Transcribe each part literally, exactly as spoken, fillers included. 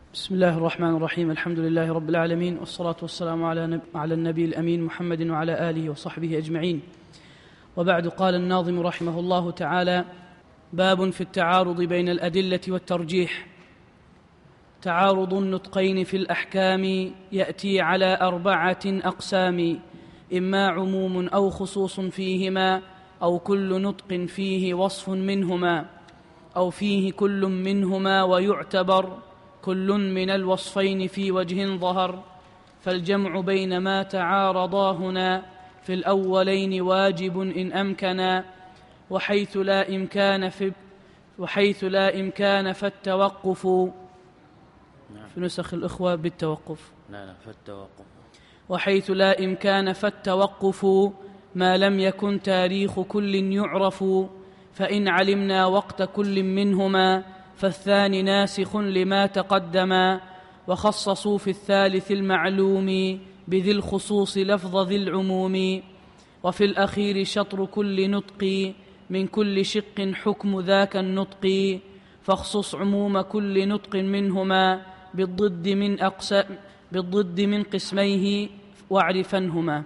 بسم الله الرحمن الرحيم. الحمد لله رب العالمين، والصلاة والسلام على, نب... على النبي الأمين محمد وعلى آله وصحبه أجمعين. وبعد، قال الناظم رحمه الله تعالى: باب في التعارض بين الأدلة والترجيح. تعارض النطقين في الأحكام يأتي على أربعة أقسام: إما عموم أو خصوص فيهما، أو كل نطق فيه وصف منهما، أو فيه كل منهما ويعتبر كل من الوصفين في وجه ظهر. فالجمع بين ما تعارضا هنا في الأولين واجب إن أمكنا، وحيث لا إمكان في وحيث لا إمكان فالتوقف. في نسخ الإخوة بالتوقف. لا لا فالتوقف. وحيث لا إمكان فالتوقف، ما لم يكن تاريخ كل يعرف. فإن علمنا وقت كل منهما، فالثاني ناسخ لما تقدما. وخصصوا في الثالث المعلوم بذي الخصوص لفظ ذي العموم. وفي الأخير شطر كل نطق من كل شق حكم ذاك النطق. فاخصص عموم كل نطق منهما بالضد من أقسام بالضد من قسميه واعرفنهما.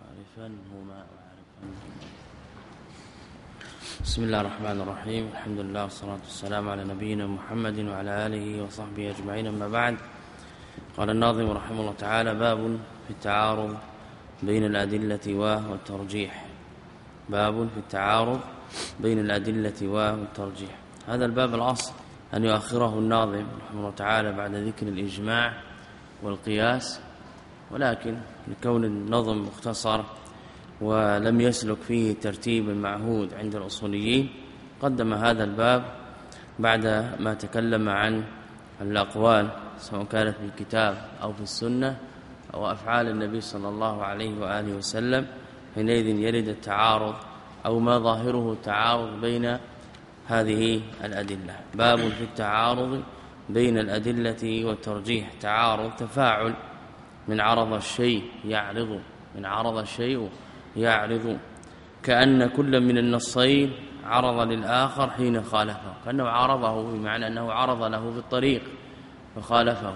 بسم الله الرحمن الرحيم. الحمد لله والصلاة والسلام على نبينا محمد وعلى آله وصحبه أجمعين، أما بعد. قال الناظم رحمه الله تعالى: باب في التعارض بين الأدلة والترجيح. باب في التعارض بين الأدلة والترجيح. هذا الباب الأصل أن يؤخره الناظم رحمه الله تعالى بعد ذكر الإجماع والقياس، ولكن لكون النظم مختصر ولم يسلك فيه ترتيب المعهود عند الأصوليين، قدم هذا الباب بعد ما تكلم عن الأقوال سواء كانت في الكتاب أو في السنة أو أفعال النبي صلى الله عليه وآله وسلم. حينئذ يرد التعارض أو ما ظاهره التعارض بين هذه الأدلة. باب في التعارض بين الأدلة والترجيح. تعارض تفاعل، من عرض الشيء يعرض، من عرض الشيء يعرض، كأن كل من النصين عرض للآخر حين خالفه، كأنه عارضه بمعنى أنه عرض له في الطريق فخالفه.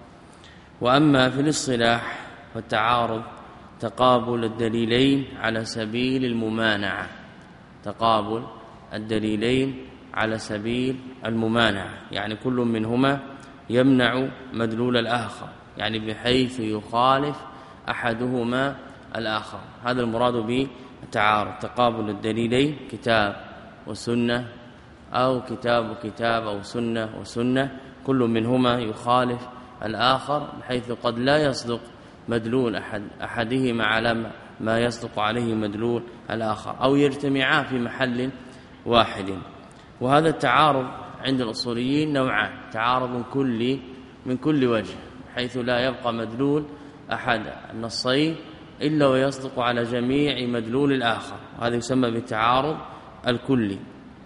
وأما في الاصطلاح فالتعارض تقابل الدليلين على سبيل الممانعة. تقابل الدليلين على سبيل الممانعة، يعني كل منهما يمنع مدلول الآخر، يعني بحيث يخالف أحدهما الآخر. هذا المراد به التعارض، تقابل الدليلين كتاب وسنة أو كتاب وكتاب أو سنة وسنة، كل منهما يخالف الآخر بحيث قد لا يصدق مدلول أحد أحدهما على ما يصدق عليه مدلول الآخر، أو يجتمعا في محل واحد. وهذا التعارض عند الأصوليين نوعان: تعارض كلي من كل وجه حيث لا يبقى مدلول أحد النصين إلا ويصدق على جميع مدلول الآخر، هذا يسمى بالتعارض الكلي.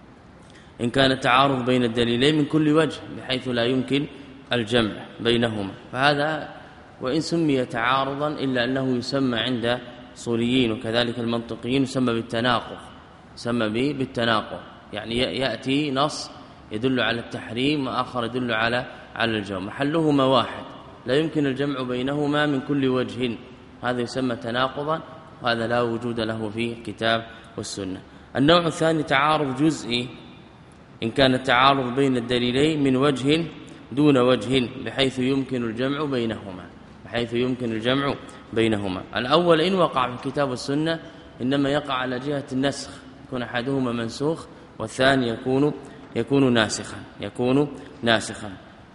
إن كان التعارض بين الدليلين من كل وجه بحيث لا يمكن الجمع بينهما، فهذا وإن سمي تعارضا إلا أنه يسمى عند الأصوليين وكذلك المنطقيين يسمى بالتناقض، يسمى به بالتناقض، يعني يأتي نص يدل على التحريم وآخر يدل على على الجمع، محلهما واحد لا يمكن الجمع بينهما من كل وجه، هذا يسمى تناقضا، وهذا لا وجود له في الكتاب والسنة. النوع الثاني تعارض جزئي، إن كان التعارض بين الدليلين من وجه دون وجه بحيث يمكن الجمع بينهما، بحيث يمكن الجمع بينهما. الأول إن وقع في الكتاب والسنة إنما يقع على جهة النسخ، يكون أحدهما منسوخ والثاني يكون يكون ناسخا يكون ناسخا.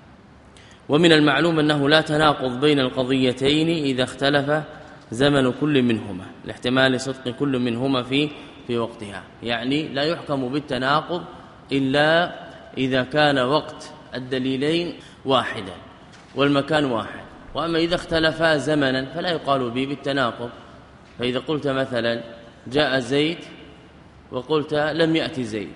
ومن المعلوم أنه لا تناقض بين القضيتين إذا اختلف زمن كل منهما، لاحتمال صدق كل منهما في في وقتها، يعني لا يحكم بالتناقض إلا إذا كان وقت الدليلين واحدا والمكان واحد. وأما إذا اختلفا زمنا فلا يقال به بالتناقض. فإذا قلت مثلا جاء زيد وقلت لم يأتي زيد،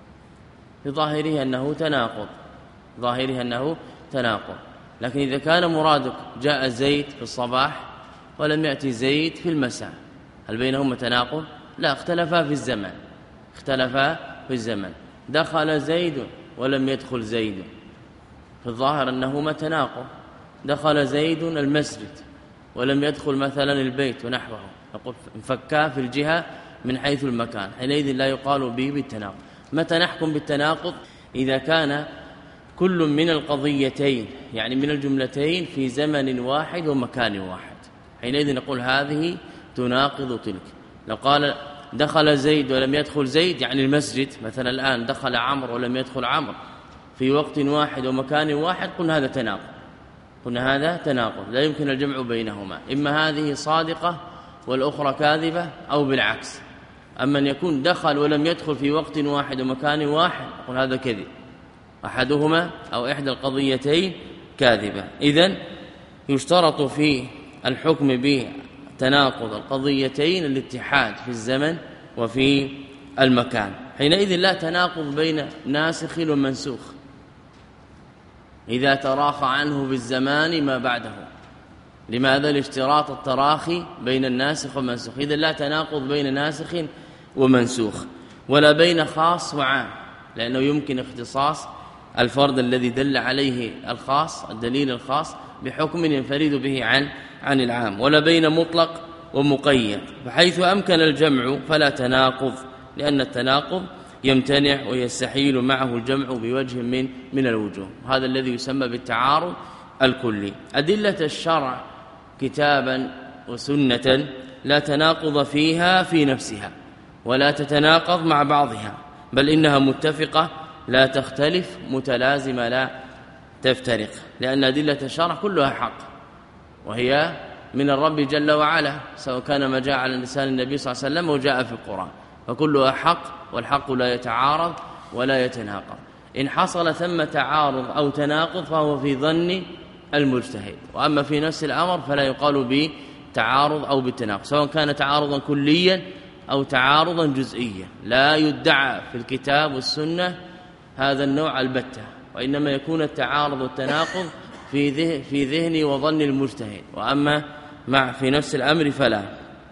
بظاهره أنه تناقض، ظاهره أنه تناقض. لكن إذا كان مرادك جاء زيد في الصباح ولم يأتي زيد في المساء، هل بينهما تناقض؟ لا، اختلفا في الزمن، اختلفا في الزمن. دخل زيد ولم يدخل زيد، في الظاهر أنهما تناقض. دخل زيد المسجد ولم يدخل مثلا البيت ونحوه، نقول انفكا في الجهة من حيث المكان، حينئذ لا يقال به بالتناقض. متى نحكم بالتناقض؟ إذا كان كل من القضيتين يعني من الجملتين في زمن واحد ومكان واحد، حينئذ نقول هذه تناقض تلك. لو قال دخل زيد ولم يدخل زيد يعني المسجد، مثلا الآن دخل عمرو ولم يدخل عمرو في وقت واحد ومكان واحد، قلنا هذا تناقض، قلنا هذا تناقض لا يمكن الجمع بينهما، إما هذه صادقة والأخرى كاذبة أو بالعكس. أما أن يكون دخل ولم يدخل في وقت واحد ومكان واحد، نقول هذا كذب، أحدهما أو إحدى القضيتين كاذبة. إذن يشترط في الحكم بتناقض القضيتين الاتحاد في الزمن وفي المكان، حينئذ لا تناقض بين ناسخ ومنسوخ إذا تراخى عنه بالزمان ما بعده. لماذا؟ لاشتراط التراخي بين الناسخ والمنسوخ. إذن لا تناقض بين ناسخ ومنسوخ ولا بين خاص وعام، لأنه يمكن اختصاص الفرد الذي دل عليه الخاص الدليل الخاص بحكم ينفرد به عن عن العام، ولا بين مطلق ومقيد. فحيث أمكن الجمع فلا تناقض، لأن التناقض يمتنع ويستحيل معه الجمع بوجه من من الوجوه، هذا الذي يسمى بالتعارض الكلي. أدلة الشرع كتابا وسنة لا تناقض فيها في نفسها ولا تتناقض مع بعضها، بل إنها متفقة لا تختلف متلازمة لا تفترق، لأن أدلة الشرع كلها حق وهي من الرب جل وعلا، سواء كان ما جاء على لسان النبي صلى الله عليه وسلم وجاء في القرآن، فكلها حق، والحق لا يتعارض ولا يتناقض. إن حصل ثم تعارض أو تناقض فهو في ظن المجتهد، وأما في نفس الأمر فلا يقال بتعارض أو بالتناقض، سواء كان تعارضا كليا أو تعارضا جزئيا. لا يدعى في الكتاب والسنة هذا النوع البتة، وإنما يكون التعارض والتناقض في ذهن في ذهن وظن المجتهد، وأما مع في نفس الأمر فلا،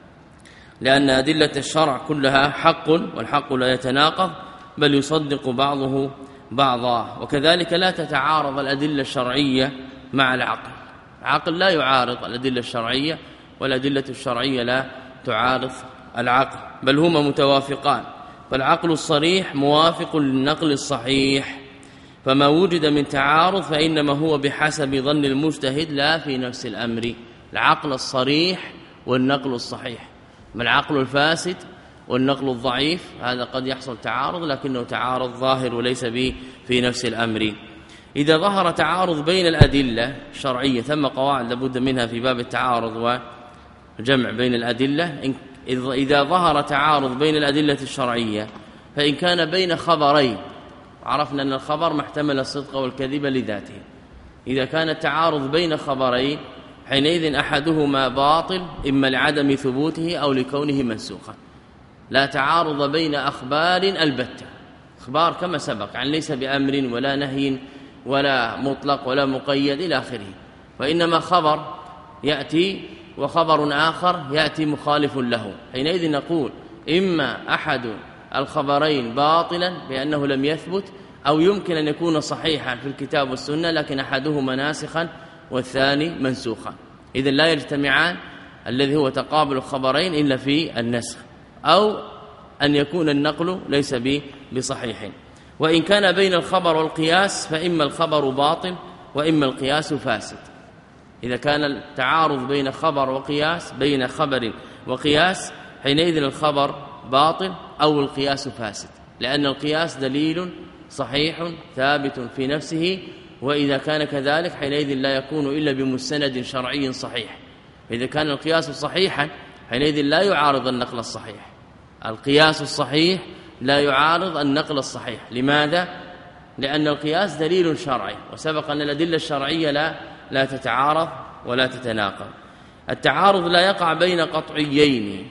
لأن أدلة الشرع كلها حق، والحق لا يتناقض بل يصدق بعضه بعضا. وكذلك لا تتعارض الأدلة الشرعية مع العقل، العقل لا يعارض الأدلة الشرعية والأدلة الشرعية لا تعارض العقل، بل هما متوافقان. فالعقل الصريح موافق للنقل الصحيح، فما وجد من تعارض فإنما هو بحسب ظن المجتهد لا في نفس الأمر. العقل الصريح والنقل الصحيح، ما العقل الفاسد والنقل الضعيف، هذا قد يحصل تعارض لكنه تعارض ظاهر وليس به في نفس الأمر. إذا ظهر تعارض بين الأدلة الشرعية، ثم قواعد لابد منها في باب التعارض وجمع بين الأدلة. إذا ظهر تعارض بين الأدلة الشرعية فإن كان بين خبرين، عرفنا أن الخبر محتمل الصدق والكذب لذاته، إذا كان التعارض بين خبرين حينئذ أحدهما باطل إما لعدم ثبوته أو لكونه منسوخا. لا تعارض بين أخبار البتة، أخبار كما سبق يعني ليس بأمر ولا نهي ولا مطلق ولا مقيد إلى آخره، وإنما خبر يأتي وخبر آخر يأتي مخالف له، حينئذ نقول إما أحد الخبرين باطلا بأنه لم يثبت، أو يمكن أن يكون صحيحا في الكتاب والسنة لكن أحدهما ناسخا والثاني منسوخا. إذن لا يجتمعان الذي هو تقابل الخبرين إلا في النسخ، أو أن يكون النقل ليس بصحيح. وإن كان بين الخبر والقياس فإما الخبر باطل وإما القياس فاسد. إذا كان التعارض بين خبر وقياس بين خبر وقياس حينئذ الخبر باطل أو القياس فاسد، لأن القياس دليل صحيح ثابت في نفسه، وإذا كان كذلك حينئذ لا يكون إلا بمستند شرعي صحيح. إذا كان القياس صحيحا حينئذ لا يعارض النقل الصحيح، القياس الصحيح لا يعارض النقل الصحيح. لماذا؟ لأن القياس دليل شرعي، وسبق أن الأدلة الشرعية لا لا تتعارض ولا تتناقض. التعارض لا يقع بين قطعيين،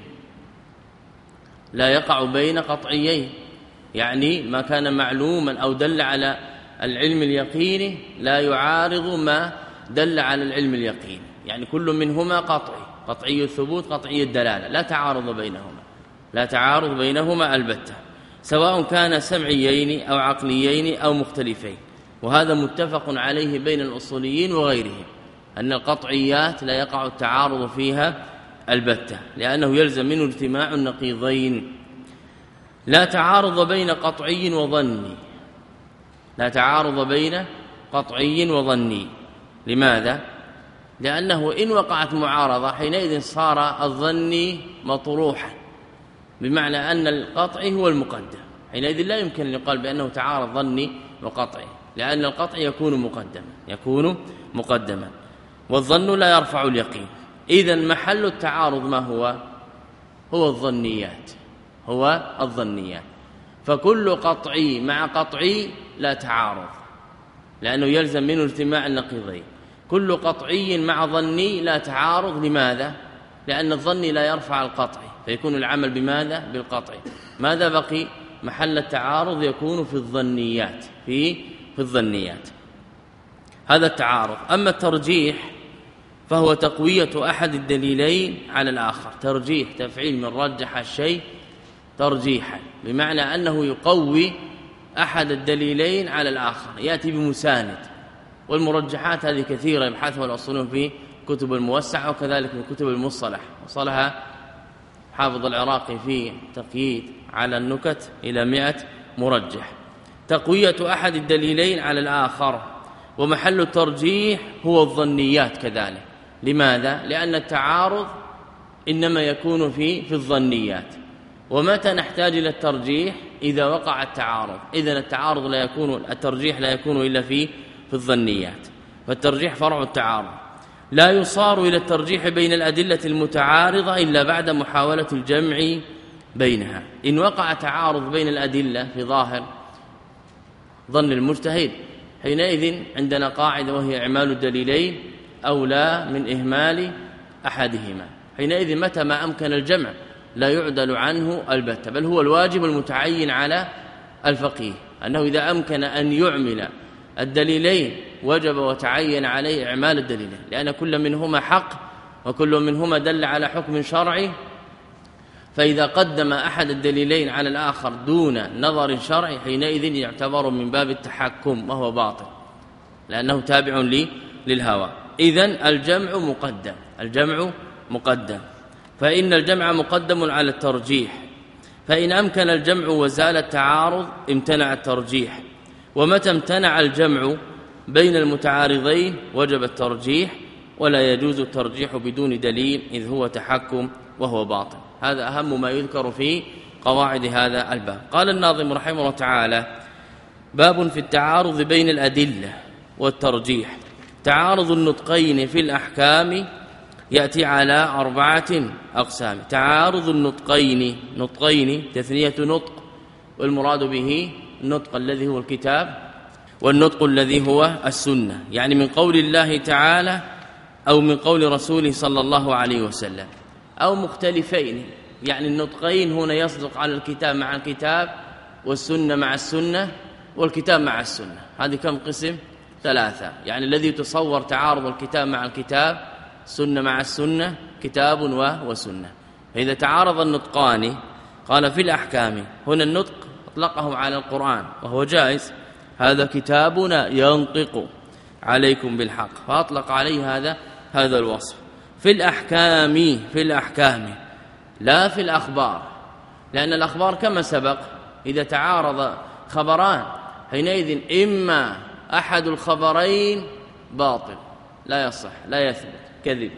لا يقع بين قطعيين، يعني ما كان معلوما أو دل على العلم اليقيني لا يعارض ما دل على العلم اليقيني، يعني كل منهما قطعي، قطعي الثبوت قطعي الدلالة، لا تعارض بينهما، لا تعارض بينهما البتة، سواء كان سمعيين أو عقليين أو مختلفين. وهذا متفق عليه بين الأصوليين وغيرهم، أن القطعيات لا يقع التعارض فيها البتة، لأنه يلزم منه اجتماع النقيضين. لا تعارض بين قطعي وظني، لا تعارض بين قطعي وظني. لماذا؟ لأنه إن وقعت معارضة حينئذ صار الظني مطروحا، بمعنى أن القطعي هو المقدم، حينئذ لا يمكن أن يقال بأنه تعارض ظني وقطعي، لأن القطع يكون مقدما يكون مقدما والظن لا يرفع اليقين. إذن محل التعارض ما هو؟ هو الظنيات، هو الظنيات. فكل قطعي مع قطعي لا تعارض، لأنه يلزم منه اجتماع النقيضين. كل قطعي مع ظني لا تعارض. لماذا؟ لأن الظني لا يرفع القطعي، فيكون العمل بماذا؟ بالقطع. ماذا بقي؟ محل التعارض يكون في الظنيات، في في الظنيات. هذا التعارض. أما الترجيح فهو تقوية أحد الدليلين على الآخر. ترجيح تفعيل من رجح الشيء ترجيحا، بمعنى أنه يقوي أحد الدليلين على الآخر، يأتي بمساند. والمرجحات هذه كثيرة يبحثها الأصوليون في كتب الموسعة، وكذلك في كتب المصطلح، وصلها حافظ العراقي في تقييد على النكت إلى مئة مرجح. تقوية أحد الدليلين على الآخر. ومحل الترجيح هو الظنيات كذلك. لماذا؟ لأن التعارض إنما يكون في في الظنيات. ومتى نحتاج إلى الترجيح؟ إذا وقع التعارض. إذن التعارض لا يكون، الترجيح لا يكون إلا في في الظنيات. فالترجيح فرع التعارض. لا يصار إلى الترجيح بين الأدلة المتعارضة إلا بعد محاولة الجمع بينها. إن وقع تعارض بين الأدلة في ظاهر ظن المجتهد، حينئذ عندنا قاعدة وهي إعمال الدليلين أولى من إهمال أحدهما. حينئذ متى ما أمكن الجمع لا يعدل عنه البتة، بل هو الواجب المتعين على الفقيه، أنه إذا أمكن أن يعمل الدليلين وجب وتعين عليه إعمال الدليلين، لأن كل منهما حق وكل منهما دل على حكم شرعي. فإذا قدم أحد الدليلين على الآخر دون نظر شرعي حينئذ يعتبر من باب التحكم، وهو باطل لأنه تابع لي للهوى. إذن الجمع مقدم، الجمع مقدم. فإن الجمع مقدم على الترجيح، فإن أمكن الجمع وزال التعارض امتنع الترجيح. ومتى امتنع الجمع بين المتعارضين وجب الترجيح، ولا يجوز الترجيح بدون دليل إذ هو تحكم وهو باطل. هذا أهم ما يذكر في قواعد هذا الباب. قال الناظم رحمه الله تعالى: باب في التعارض بين الأدلة والترجيح. تعارض النطقين في الأحكام يأتي على أربعة أقسام. تعارض النطقين، نطقين تثنية نطق، والمراد به النطق الذي هو الكتاب والنطق الذي هو السنة، يعني من قول الله تعالى أو من قول رسوله صلى الله عليه وسلم، أو مختلفين، يعني النطقين هنا يصدق على الكتاب مع الكتاب والسنة مع السنة والكتاب مع السنة. هذه كم قسم؟ ثلاثة. يعني الذي يتصور تعارض الكتاب مع الكتاب، سنة مع السنة، كتاب وسنة. فإذا تعارض النطقان قال في الأحكام، هنا النطق أطلقه على القرآن وهو جائز، هذا كتابنا ينطق عليكم بالحق، فأطلق عليه هذا هذا الوصف. في الأحكام، في الأحكام لا في الأخبار، لأن الأخبار كما سبق إذا تعارض خبران حينئذ إما أحد الخبرين باطل لا يصح لا يثبت كذب،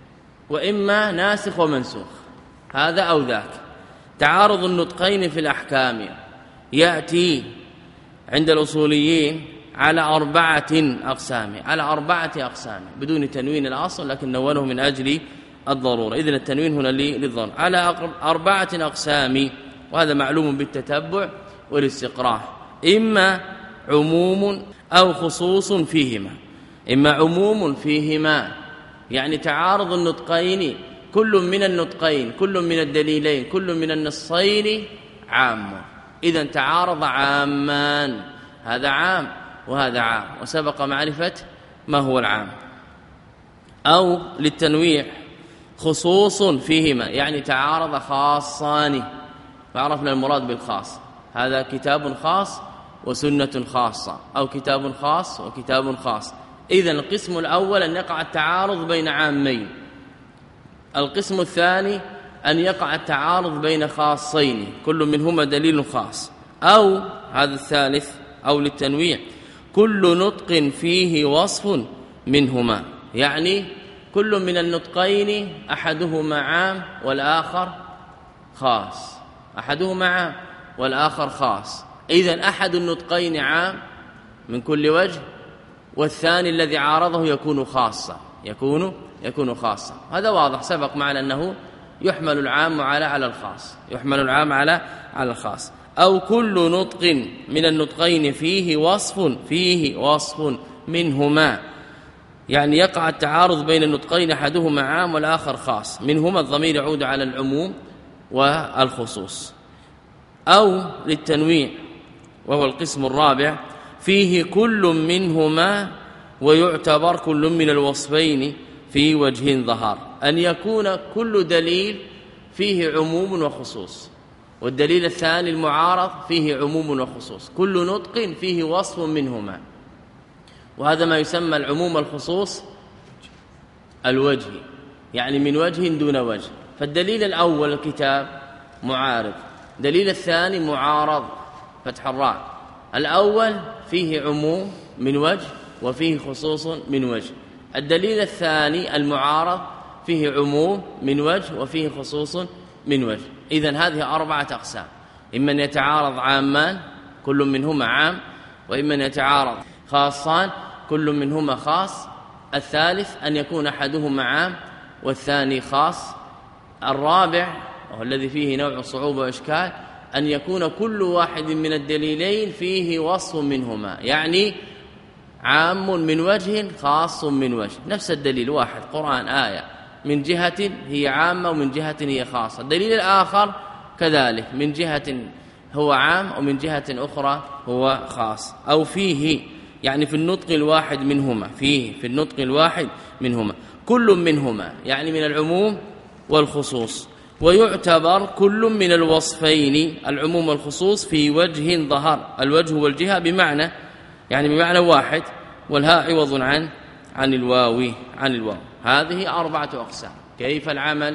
وإما ناسخ ومنسوخ، هذا أو ذاك. تعارض النطقين في الأحكام يأتي عند الأصوليين على أربعة أقسام، على أربعة أقسام بدون تنوين الأصل، لكن نونه من أجل الضرورة، إذن التنوين هنا للضرورة. على أربعة أقسام، وهذا معلوم بالتتبع والاستقراء، إما عموم أو خصوص فيهما. إما عموم فيهما يعني تعارض النطقين، كل من النطقين، كل من الدليلين، كل من النصين عام، إذن تعارض عامان، هذا عام وهذا عام، وسبق معرفة ما هو العام. أو للتنويع خصوص فيهما، يعني تعارض خاصان، فعرفنا المراد بالخاص، هذا كتاب خاص وسنة خاصة، أو كتاب خاص وكتاب خاص. إذن القسم الأول أن يقع التعارض بين عامين، القسم الثاني أن يقع التعارض بين خاصين كل منهما دليل خاص، أو هذا الثالث أو للتنويع كل نطق فيه وصف منهما، يعني كل من النطقين أحدهما عام والآخر خاص، أحدهما عام والآخر خاص. إذن أحد النطقين عام من كل وجه، والثاني الذي عارضه يكون خاصا، يكون يكون خاصا. هذا واضح، سبق معنا أنه يحمل العام على على الخاص، يحمل العام على على الخاص. أو كل نطق من النطقين فيه وصف فيه وصف منهما، يعني يقع التعارض بين النطقين أحدهما عام والآخر خاص، منهما الضمير يعود على العموم والخصوص. أو للتنويع وهو القسم الرابع فيه كل منهما ويعتبر كل من الوصفين في وجه ظهر، أن يكون كل دليل فيه عموم وخصوص، والدليل الثاني المعارض فيه عموم وخصوص، كل نطق فيه وصف منهما، وهذا ما يسمى العموم الخصوص الوجهي، يعني من وجه دون وجه. فالدليل الأول الكتاب معارض، دليل الثاني معارض فتح الراء، الأول فيه عموم من وجه وفيه خصوص من وجه، الدليل الثاني المعارض فيه عموم من وجه وفيه خصوص من وجه. إذن هذه أربعة أقسام، إما أن يتعارض عامان كل منهما عام، وإما أن يتعارض خاصان كل منهما خاص، الثالث أن يكون أحدهما عام والثاني خاص، الرابع وهو الذي فيه نوع صعوبة وإشكال أن يكون كل واحد من الدليلين فيه وصف منهما، يعني عام من وجه خاص من وجه، نفس الدليل واحد قرآن آية من جهة هي عامة ومن جهة هي خاصة، الدليل الآخر كذلك من جهة هو عام ومن جهة أخرى هو خاص. أو فيه يعني في النطق الواحد منهما، فيه في النطق الواحد منهما كل منهما يعني من العموم والخصوص، ويعتبر كل من الوصفين العموم والخصوص في وجه ظهر، الوجه والجهة بمعنى يعني بمعنى واحد، والهاء عوض عن عن الواو عن الواو. هذه أربعة أقسام. كيف العمل؟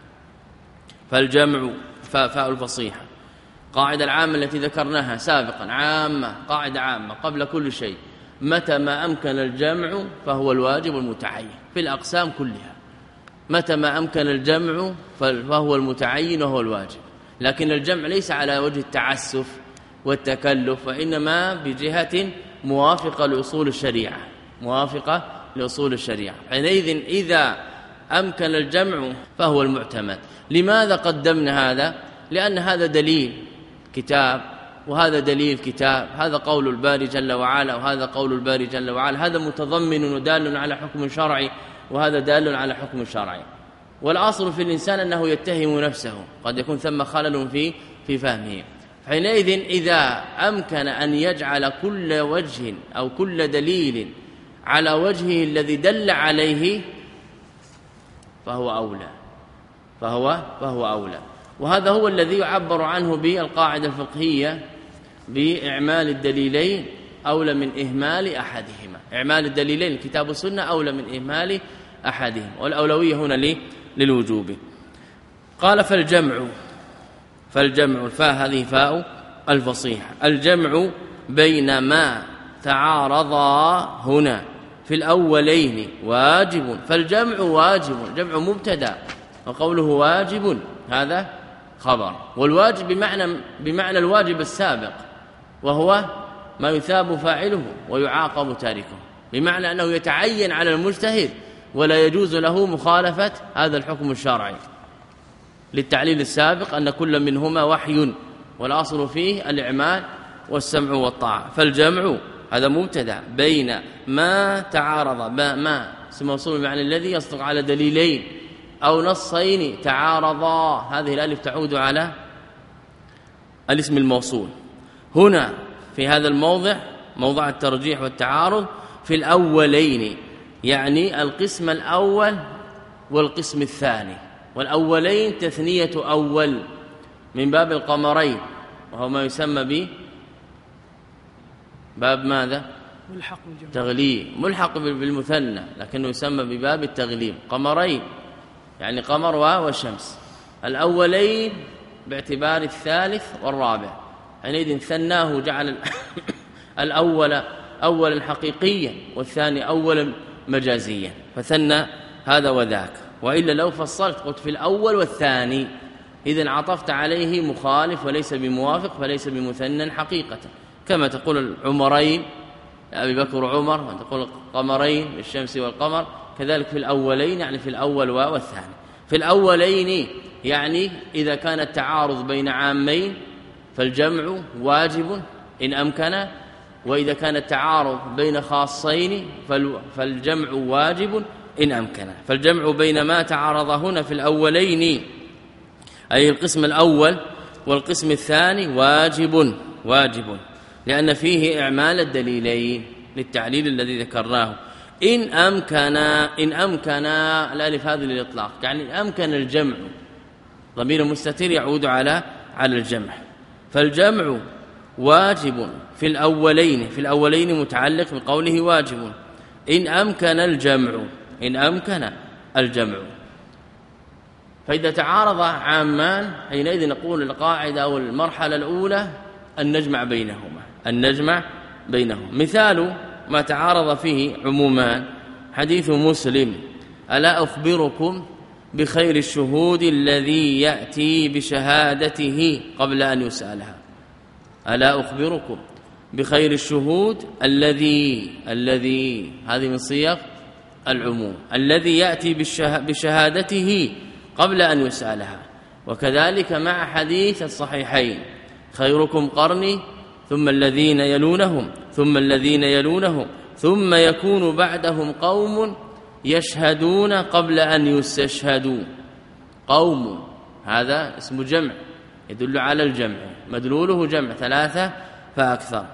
فالجمع فاء الفصيحة، قاعدة العامة التي ذكرناها سابقا، عامة قاعدة عامة قبل كل شيء، متى ما أمكن الجمع فهو الواجب المتعين في الأقسام كلها، متى ما أمكن الجمع فهو المتعين وهو الواجب، لكن الجمع ليس على وجه التعسف والتكلف، وإنما بجهة موافقة لأصول الشريعة، موافقة لأصول الشريعة. حينئذ إذا أمكن الجمع فهو المعتمد. لماذا قدمنا هذا؟ لأن هذا دليل كتاب وهذا دليل كتاب، هذا قول الباري جل وعلا وهذا قول الباري جل وعلا، هذا متضمن ودال على حكم شرعي وهذا دال على حكم شرعي. والأصل في الإنسان أنه يتهم نفسه، قد يكون ثم خلل في في فهمه. حينئذ إذا أمكن أن يجعل كل وجه أو كل دليل على وجهه الذي دل عليه فهو أولى، فهو فهو أولى. وهذا هو الذي يعبر عنه بالقاعدة الفقهية بإعمال الدليلين أولى من إهمال أحدهما، إعمال الدليلين الكتاب والسنة أولى من إهمال أحدهما، والأولوية هنا لي للوجوب. قال فالجمع، فالجمع الفاء هذه فاء الفصيحة، الجمع بين ما تعارضا هنا في الأولين واجب، فالجمع واجب، الجمع مبتدا وقوله واجب هذا خبر، والواجب بمعنى بمعنى الواجب السابق وهو ما يثاب فاعله ويعاقب تاركه، بمعنى أنه يتعين على المجتهد ولا يجوز له مخالفة هذا الحكم الشرعي، للتعليل السابق أن كل منهما وحي والأصل فيه الإعمال والسمع والطاعة. فالجمع هذا مبتدا بين ما تعارض، ما اسم موصول بمعنى الذي يصدق على دليلين أو نصين تعارضا، هذه الألف تعود على الاسم الموصول. هنا في هذا الموضع موضع الترجيح والتعارض في الأولين، يعني القسم الأول والقسم الثاني، والأولين تثنية أول من باب القمرين، وهو ما يسمى ب باب ماذا؟ ملحق بالجمع، تغليب، ملحق بالمثنى لكنه يسمى بباب التغليب. قمرين يعني قمر والشمس، الأولين باعتبار الثالث والرابع، حينئذ ثناه جعل الأول أولا حقيقيا والثاني أولا مجازيا، فثنى هذا وذاك. وإلا لو فصلت قلت في الأول والثاني إذن عطفت عليه مخالف وليس بموافق فليس بمثنى حقيقة، كما تقول العمرين أبي بكر وعمر، وتقول قمرين الشمس والقمر، كذلك في الأولين يعني في الأول والثاني. في الأولين يعني إذا كان التعارض بين عامين فالجمع واجب إن أمكن، وإذا كان التعارض بين خاصين فالجمع واجب إن أمكن. فالجمع بين ما تعارض هنا في الأولين أي القسم الأول والقسم الثاني واجب واجب لأن فيه إعمال الدليلين للتعليل الذي ذكرناه. إن أمكن إن أمكن الألف هذه للإطلاق، يعني أمكن الجمع، ضمير مستتر يعود على على الجمع، فالجمع واجب في الأولين في الأولين متعلق بقوله واجب. إن أمكن الجمع إن أمكن الجمع فإذا تعارض عامان حينئذ نقول القاعدة أو المرحلة الأولى أن نجمع بينهما أن نجمع بينهما. مثال ما تعارض فيه عمومان حديث مسلم: ألا أخبركم بخير الشهود الذي يأتي بشهادته قبل أن يسألها. ألا أخبركم بخير الشهود الذي الذي هذه من صيغ العموم، الذي يأتي بشهادته قبل أن يسألها. وكذلك مع حديث الصحيحين: خيركم قرني ثم الذين يلونهم ثم الذين يلونهم ثم يكون بعدهم قوم يشهدون قبل أن يستشهدوا. قوم هذا اسم جمع يدل على الجمع، مدلوله جمع ثلاثة فأكثر.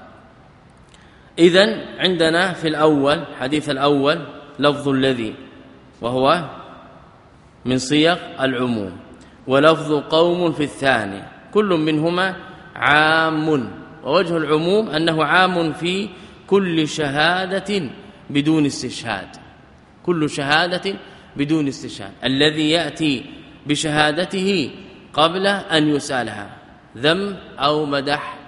إذن عندنا في الأول حديث الأول لفظ الذي وهو من صيغ العموم، ولفظ قوم في الثاني، كل منهما عام. ووجه العموم أنه عام في كل شهادة بدون استشهاد، كل شهادة بدون استشهاد. الذي يأتي بشهادته قبل أن يسألها ذم أو مدح.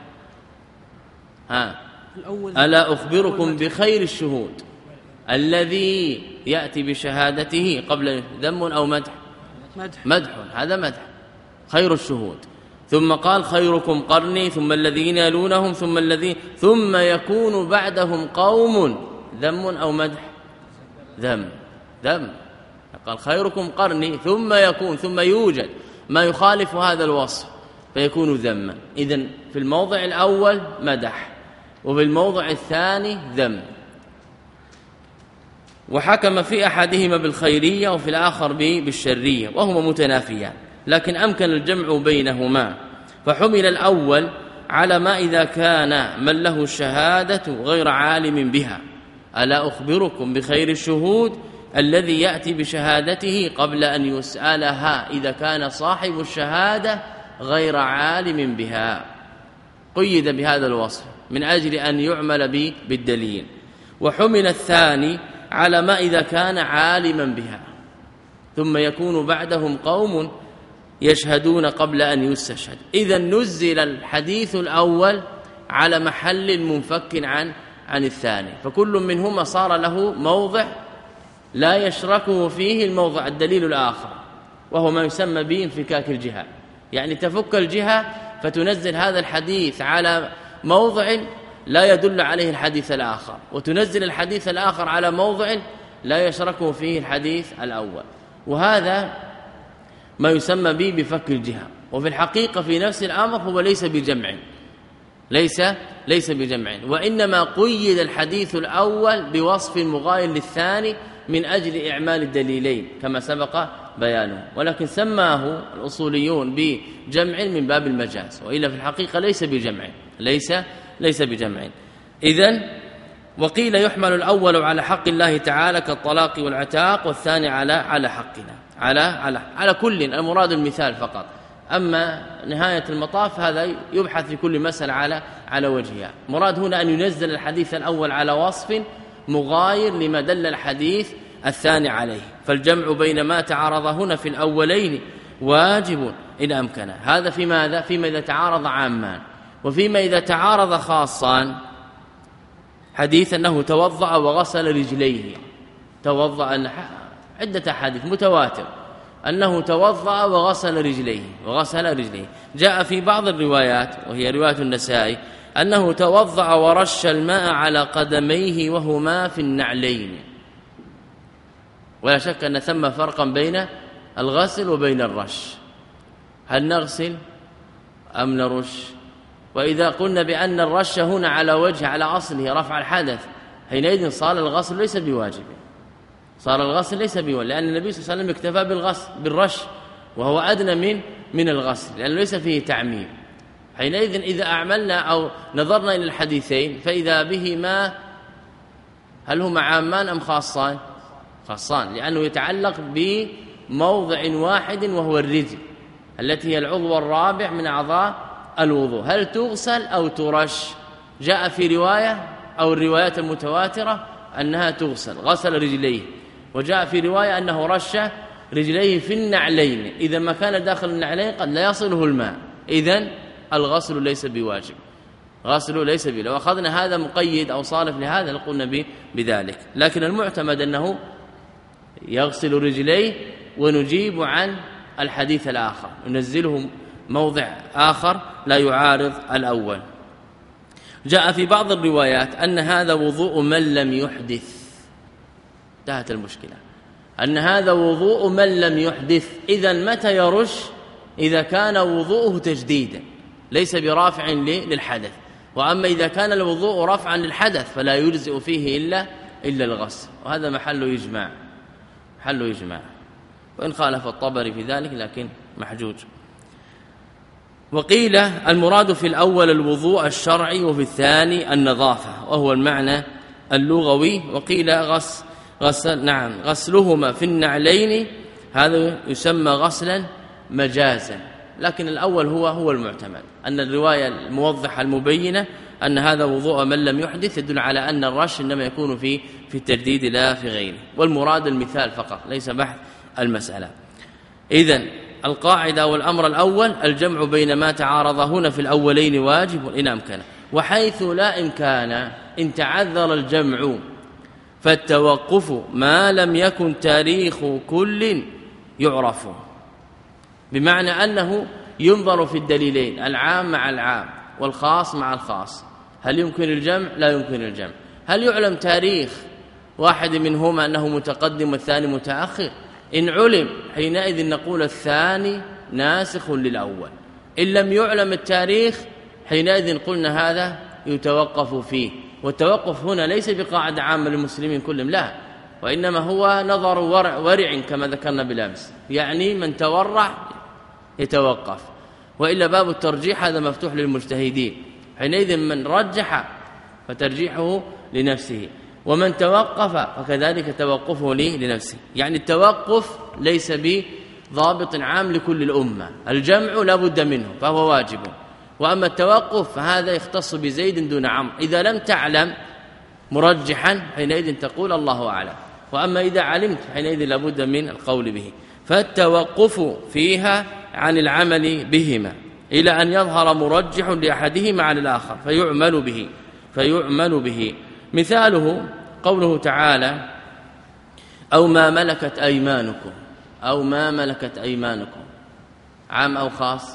ها ألا أخبركم بخير الشهود الذي يأتي بشهادته قبل ذم أو مدح؟ مدح, مدح هذا مدح خير الشهود. ثم قال: خيركم قرني ثم الذين يلونهم ثم الذين ثم يكون بعدهم قوم. ذم أو مدح؟ ذم ذم. قال: خيركم قرني ثم يكون ثم يوجد ما يخالف هذا الوصف فيكون ذما. إذن في الموضع الأول مدح وفي الموضع الثاني ذم. وحكم في أحدهما بالخيرية وفي الآخر بالشرية وهما متنافيان، لكن أمكن الجمع بينهما، فحمل الأول على ما إذا كان من له الشهادة غير عالم بها. ألا أخبركم بخير الشهود الذي يأتي بشهادته قبل أن يسألها، إذا كان صاحب الشهادة غير عالم بها، قيد بهذا الوصف من أجل أن يعمل به بالدليل. وحمل الثاني على ما إذا كان عالما بها ثم يكون بعدهم قوم يشهدون قبل أن يستشهد. إذا نزل الحديث الأول على محل منفك عن عن الثاني، فكل منهما صار له موضع لا يشركه فيه الموضع الدليل الآخر، وهو ما يسمى به انفكاك الجهة، يعني تفك الجهة فتنزل هذا الحديث على موضع لا يدل عليه الحديث الآخر، وتنزل الحديث الآخر على موضع لا يشركه فيه الحديث الأول، وهذا ما يسمى به بفك الجهة. وفي الحقيقة في نفس الأمر هو ليس بجمع ليس ليس بجمع وإنما قيد الحديث الأول بوصف مغاير للثاني من أجل إعمال الدليلين كما سبق بيانه، ولكن سماه الأصوليون بجمع من باب المجاز، وإلا في الحقيقة ليس بجمع ليس ليس بجمع. إذن وقيل يحمل الأول على حق الله تعالى كالطلاق والعتاق، والثاني على على حقنا على على على كل، المراد المثال فقط. أما نهاية المطاف هذا يبحث في كل مسألة على على وجهها. مراد هنا أن ينزل الحديث الأول على وصف مغاير لما دل الحديث الثاني عليه، فالجمع بين ما تعارض هنا في الأولين واجب إن أمكن. هذا في ماذا؟ فيما إذا تعارض عامان، وفيما إذا تعارض خاصان. حديث أنه توضأ وغسل رجليه، توضأ أن عدة حديث متواتر أنه توضأ وغسل رجليه وغسل رجليه. جاء في بعض الروايات وهي رواية النسائي أنه توضأ ورش الماء على قدميه وهما في النعلين. ولا شك أن ثم فرقا بين الغسل وبين الرش. هل نغسل أم نرش؟ وإذا قلنا بأن الرش هنا على وجه على أصله رفع الحدث، حينئذ صار الغسل ليس بواجب، صار الغسل ليس بواجب، لأن النبي صلى الله عليه وسلم اكتفى بالغسل بالرش وهو أدنى من من الغسل، لأنه ليس فيه تعميم. حينئذ إذا أعملنا أو نظرنا إلى الحديثين فإذا بهما هل هما عامان أم خاصان؟ خاصان، لأنه يتعلق بموضع واحد وهو الرجل التي هي العضو الرابع من أعضاء الوضوء. هل تغسل أو ترش؟ جاء في رواية أو الروايات المتواترة أنها تغسل، غسل رجليه، وجاء في رواية أنه رش رجليه في النعلين. إذا ما كان داخل النعلين قد لا يصله الماء، إذن الغسل ليس بواجب، غسل ليس بواجب. لو أخذنا هذا مقيد أو صالف لهذا لقلنا بذلك، لكن المعتمد أنه يغسل رجليه، ونجيب عن الحديث الآخر ننزله موضع آخر لا يعارض الأول. جاء في بعض الروايات أن هذا وضوء من لم يحدث، انتهت المشكلة، أن هذا وضوء من لم يحدث. إذن متى يرش؟ إذا كان وضوءه تجديدا ليس برافع للحدث. وأما إذا كان الوضوء رفعا للحدث فلا يجزئ فيه إلا إلا الغسل، وهذا محل إجماع، محل إجماع، وإن خالف الطبري في ذلك لكن محجوج. وقيل المراد في الأول الوضوء الشرعي وفي الثاني النظافة، وهو المعنى اللغوي. وقيل غسل غسل نعم غسلهما في النعلين، هذا يسمى غسلا مجازا، لكن الأول هو هو المعتمد، أن الرواية الموضحة المبينة أن هذا وضوء من لم يحدث يدل على أن الرش إنما يكون في في التجديد لا في غيره، والمراد المثال فقط ليس بحث المسألة. إذن القاعدة والأمر الأول الجمع بين ما تعارض هنا في الأولين واجب إن أمكن، وحيث لا إمكان إن تعذر الجمع فالتوقف ما لم يكن تاريخ كل يعرف، بمعنى أنه ينظر في الدليلين العام مع العام والخاص مع الخاص، هل يمكن الجمع؟ لا يمكن الجمع. هل يعلم تاريخ واحد منهما أنه متقدم والثاني متأخر؟ إن علم حينئذ نقول الثاني ناسخ للأول. إن لم يعلم التاريخ حينئذ قلنا هذا يتوقف فيه، والتوقف هنا ليس بقاعدة عامة للمسلمين كلهم، لا، وإنما هو نظر ورع, ورع كما ذكرنا بالأمس، يعني من تورع يتوقف، وإلا باب الترجيح هذا مفتوح للمجتهدين، حينئذ من رجح فترجيحه لنفسه، ومن توقف فكذلك توقفه لنفسه. يعني التوقف ليس بضابط عام لكل الأمة، الجمع لا بد منه فهو واجب، وأما التوقف فهذا يختص بزيد دون عمرو. إذا لم تعلم مرجحا حينئذ تقول الله أعلم، وأما إذا علمت حينئذ لا بد من القول به. فالتوقف فيها عن العمل بهما إلى أن يظهر مرجح لأحدهما على الآخر فيعمل به فيعمل به مثاله قوله تعالى: أو ما ملكت أيمانكم. أو ما ملكت أيمانكم عام أو خاص؟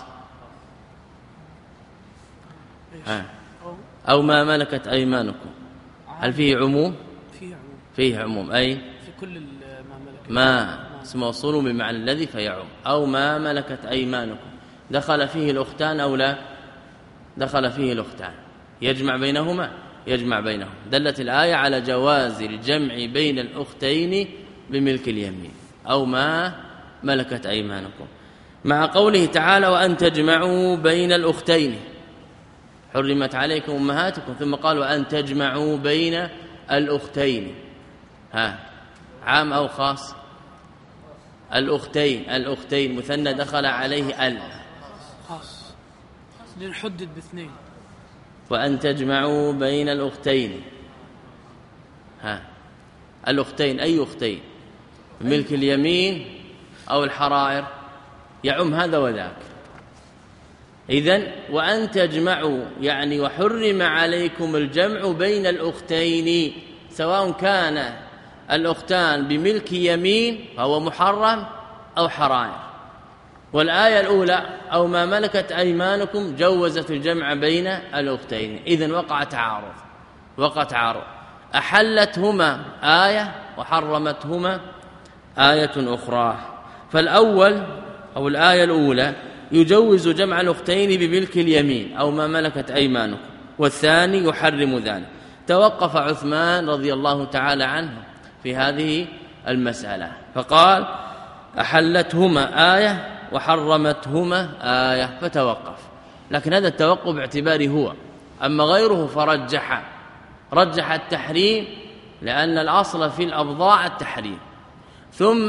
ها. أو ما ملكت أيمانكم هل فيه عموم؟ فيه عموم فيه عموم أي في كل ما ملكت، ما اسم موصول بمعنى الذي فيعم. أو ما ملكت أيمانكم دخل فيه الأختان أو لا؟ دخل فيه الأختان، يجمع بينهما يجمع بينهم. دلت الآية على جواز الجمع بين الأختين بملك اليمين. أو ما ملكت أيمانكم، مع قوله تعالى: وأن تجمعوا بين الأختين، حرمت عليكم أمهاتكم، ثم قال: وأن تجمعوا بين الأختين. ها عام أو خاص؟ الأختين الأختين مثنى دخل عليه ال خاص لنحدد باثنين. وأن تجمعوا بين الأختين. ها الأختين أي أختين؟ ملك اليمين أو الحرائر، يعم هذا وذاك. إذن وأن تجمعوا يعني وحرم عليكم الجمع بين الأختين، سواء كان الأختان بملك يمين فهو محرم أو حرائر. والآية الأولى أو ما ملكت أيمانكم جوزت الجمع بين الأختين. إذن وقع تعارض، وقع تعارض، أحلتهما آية وحرمتهما آية أخرى. فالأول أو الآية الأولى يجوز جمع الأختين بملك اليمين أو ما ملكت أيمانكم، والثاني يحرم ذلك. توقف عثمان رضي الله تعالى عنه في هذه المسألة فقال أحلتهما آية وحرمتهما آية، فتوقف. لكن هذا التوقف باعتباره هو، أما غيره فرجح رجح التحريم، لأن الأصل في الأبضاع التحريم. ثم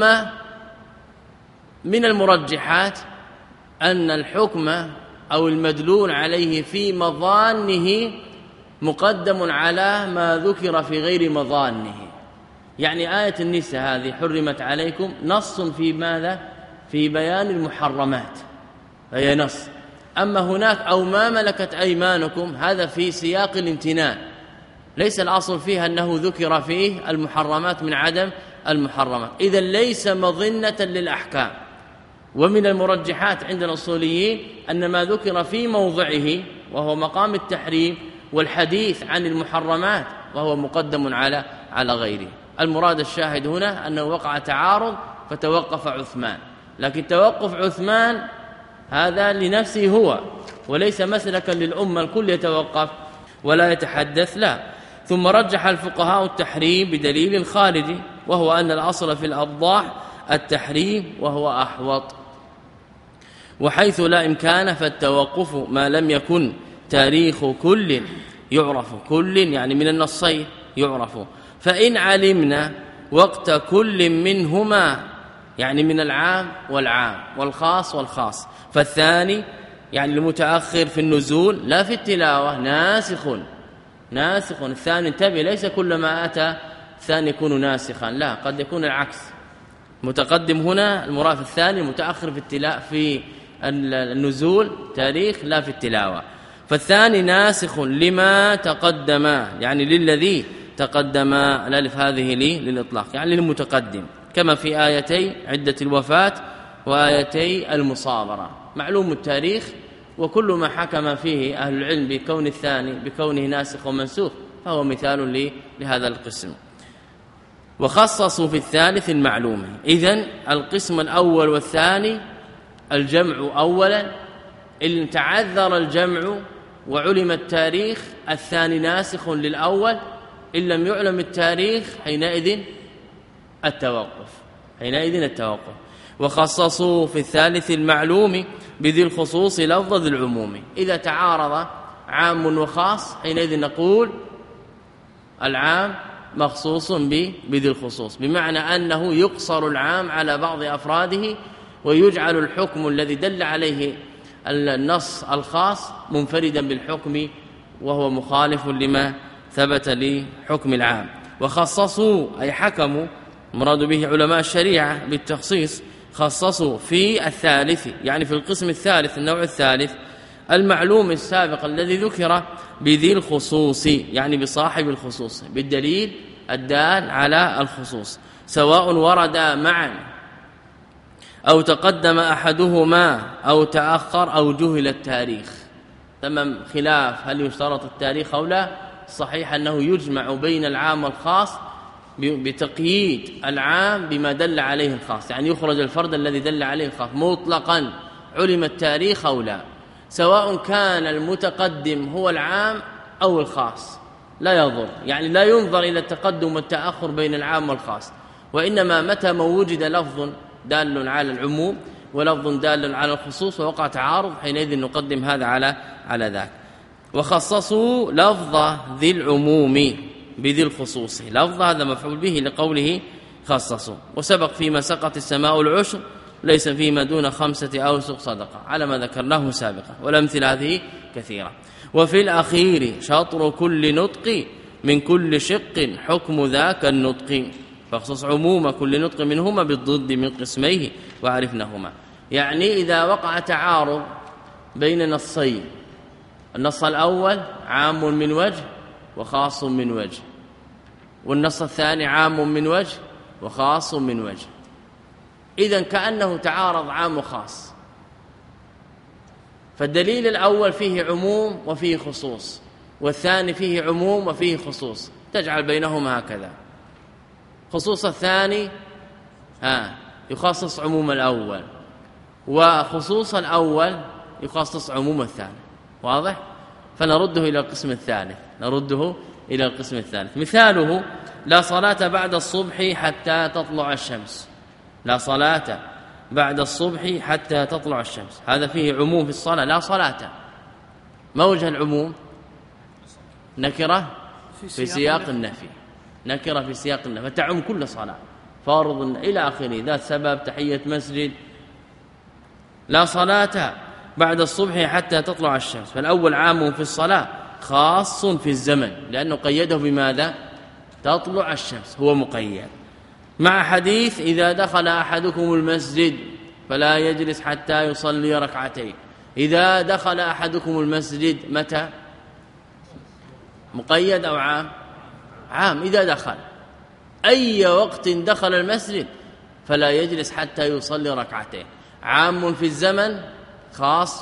من المرجحات أن الحكم أو المدلول عليه في مظانه مقدم على ما ذكر في غير مظانه. يعني آية النساء هذه حرمت عليكم نص في ماذا؟ في بيان المحرمات، فهي نص. أما هناك أو ما ملكت أيمانكم هذا في سياق الامتنان، ليس الأصل فيها أنه ذكر فيه المحرمات من عدم المحرمات، إذن ليس مظنة للأحكام. ومن المرجحات عند الأصوليين أن ما ذكر في موضعه وهو مقام التحريم والحديث عن المحرمات وهو مقدم على على غيره. المراد الشاهد هنا أنه وقع تعارض فتوقف عثمان، لكن توقف عثمان هذا لنفسه هو وليس مسلكا للأمة الكل يتوقف ولا يتحدث، لا. ثم رجح الفقهاء التحريم بدليل خارجي، وهو أن الأصل في الأبضاع التحريم وهو أحوط. وحيث لا إمكان فالتوقف ما لم يكن تاريخ كل يعرف، كل يعني من النصين يعرف. فإن علمنا وقت كل منهما يعني من العام والعام والخاص والخاص، فالثاني يعني المتأخر في النزول لا في التلاوة ناسخ ناسخ. الثاني انتبه، ليس كل ما أتى الثاني يكون ناسخا، لا، قد يكون العكس. متقدم هنا المراد الثاني، متأخر في التلاوة في النزول تاريخ لا في التلاوة. فالثاني ناسخ لما تقدم يعني للذي تقدم، الالف هذه لي للإطلاق يعني للمتقدم، كما في آيتي عدة الوفاة وآيتي المصابرة. معلوم التاريخ، وكل ما حكم فيه أهل العلم بكون الثاني بكونه ناسخ ومنسوخ فهو مثال لهذا القسم. وخصصوا في الثالث المعلومة. إذن القسم الأول والثاني الجمع أولا، إن تعذر الجمع وعلم التاريخ الثاني ناسخ للأول، إن لم يعلم التاريخ حينئذ التوقف حينئذ التوقف. وخصصوا في الثالث المعلوم بذي الخصوص لفظ ذي العموم. إذا تعارض عام وخاص حينئذ نقول العام مخصوص بذي الخصوص، بمعنى أنه يقصر العام على بعض أفراده ويجعل الحكم الذي دل عليه النص الخاص منفردا بالحكم وهو مخالف لما ثبت لحكم العام. وخصصوا أي حكموا، مراد به علماء الشريعة بالتخصيص، خصصوا في الثالث يعني في القسم الثالث النوع الثالث المعلوم السابق الذي ذكر بذي الخصوص يعني بصاحب الخصوص بالدليل الدال على الخصوص، سواء وردا معا أو تقدم أحدهما أو تأخر أو جهل التاريخ. تمام خلاف هل يشترط التاريخ أو لا. صحيح أنه يجمع بين العام والخاص بتقييد العام بما دل عليه الخاص، يعني يخرج الفرد الذي دل عليه الخاص مطلقا علم التاريخ أو لا، سواء كان المتقدم هو العام أو الخاص لا يضر، يعني لا ينظر إلى التقدم والتأخر بين العام والخاص، وإنما متى ما وجد لفظ دال على العموم ولفظ دال على الخصوص ووقع تعارض حينئذ نقدم هذا على على ذاك. وخصصوا لفظ ذي العموم بذي الخصوص، لفظ هذا مفعول به لقوله خصصوا. وسبق فيما سقط السماء العشر ليس فيما دون خمسة أوسق صدقة على ما ذكرناه سابقا، والأمثل هذه كثيرة. وفي الأخير شطر كل نطق من كل شق حكم ذاك النطق، فاخصص عموم كل نطق منهما بالضد من قسميه وعرفناهما. يعني إذا وقع تعارض بين نصين، النص الأول عام من وجه وخاص من وجه، والنص الثاني عام من وجه وخاص من وجه، إذن كأنه تعارض عام وخاص، فالدليل الأول فيه عموم وفيه خصوص، والثاني فيه عموم وفيه خصوص، تجعل بينهما هكذا. خصوص الثاني ها يخصص عموم الأول، وخصوص الأول يخصص عموم الثاني. واضح؟ فنرده إلى القسم الثالث، نرده إلى القسم الثالث. مثاله: لا صلاة بعد الصبح حتى تطلع الشمس. لا صلاة بعد الصبح حتى تطلع الشمس، هذا فيه عموم في الصلاة. لا صلاة، ما وجه العموم؟ نكرة في سياق النفي، نكرة في سياق النفي، فتعم كل صلاة، فارض إلى آخره، ذات سبب، تحية مسجد. لا صلاة بعد الصبح حتى تطلع الشمس، فالأول عام في الصلاة خاص في الزمن، لأنه قيده بماذا؟ تطلع الشمس، هو مقيد. مع حديث: إذا دخل أحدكم المسجد فلا يجلس حتى يصلي ركعتين. إذا دخل أحدكم المسجد، متى؟ مقيد أو عام؟ عام. إذا دخل، أي وقت دخل المسجد فلا يجلس حتى يصلي ركعتين. عام في الزمن، خاص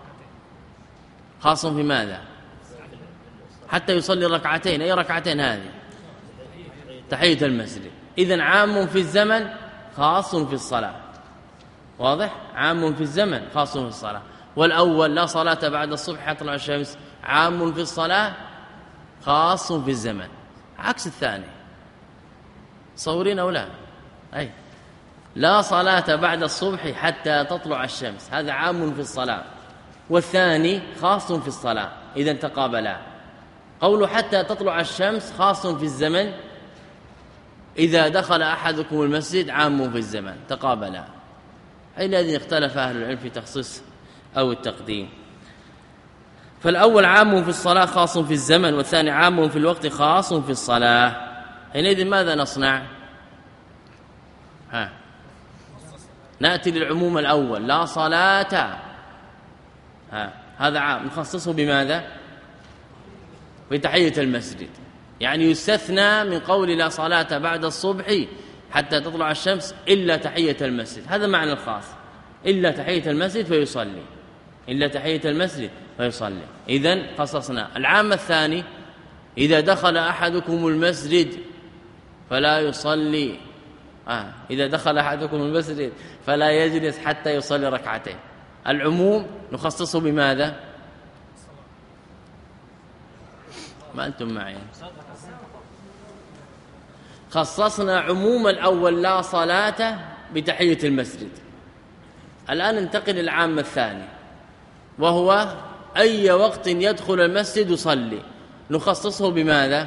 خاص في ماذا؟ حتى يصلي ركعتين. أي ركعتين هذه؟ تحية المسجد. إذن عام في الزمن، خاص في الصلاة. واضح؟ عام في الزمن، خاص في الصلاة. والأول لا صلاة بعد الصبح حتى تطلع الشمس، عام في الصلاة، خاص في الزمن، عكس الثاني. صورين أو لا؟ أي لا صلاة بعد الصبح حتى تطلع الشمس، هذا عام في الصلاة، والثاني خاص في الصلاة، إذن تقابلا. قول حتى تطلع الشمس خاص في الزمن، إذا دخل أحدكم المسجد عام في الزمن، تقابلا. حينئذ اختلف أهل العلم في تخصيص أو التقديم. فالأول عام في الصلاة خاص في الزمن، والثاني عام في الوقت خاص في الصلاة. حينئذ ماذا نصنع؟ ها نأتي للعموم الأول، لا صلاة، ها هذا عام، نخصصه بماذا؟ بتحية المسجد. يعني يستثنى من قول لا صلاة بعد الصبح حتى تطلع الشمس إلا تحية المسجد، هذا معنى الخاص، إلا تحية المسجد فيصلي، إلا تحية المسجد فيصلي. إذن خصصنا. العام الثاني: إذا دخل أحدكم المسجد فلا يصلي، آه. إذا دخل أحدكم المسجد فلا يجلس حتى يصلي ركعتين. العموم نخصصه بماذا؟ ما أنتم معي؟ خصصنا عموم الأول لا صلاة بتحية المسجد. الآن ننتقل للعام الثاني، وهو أي وقت يدخل المسجد يصلي، نخصصه بماذا؟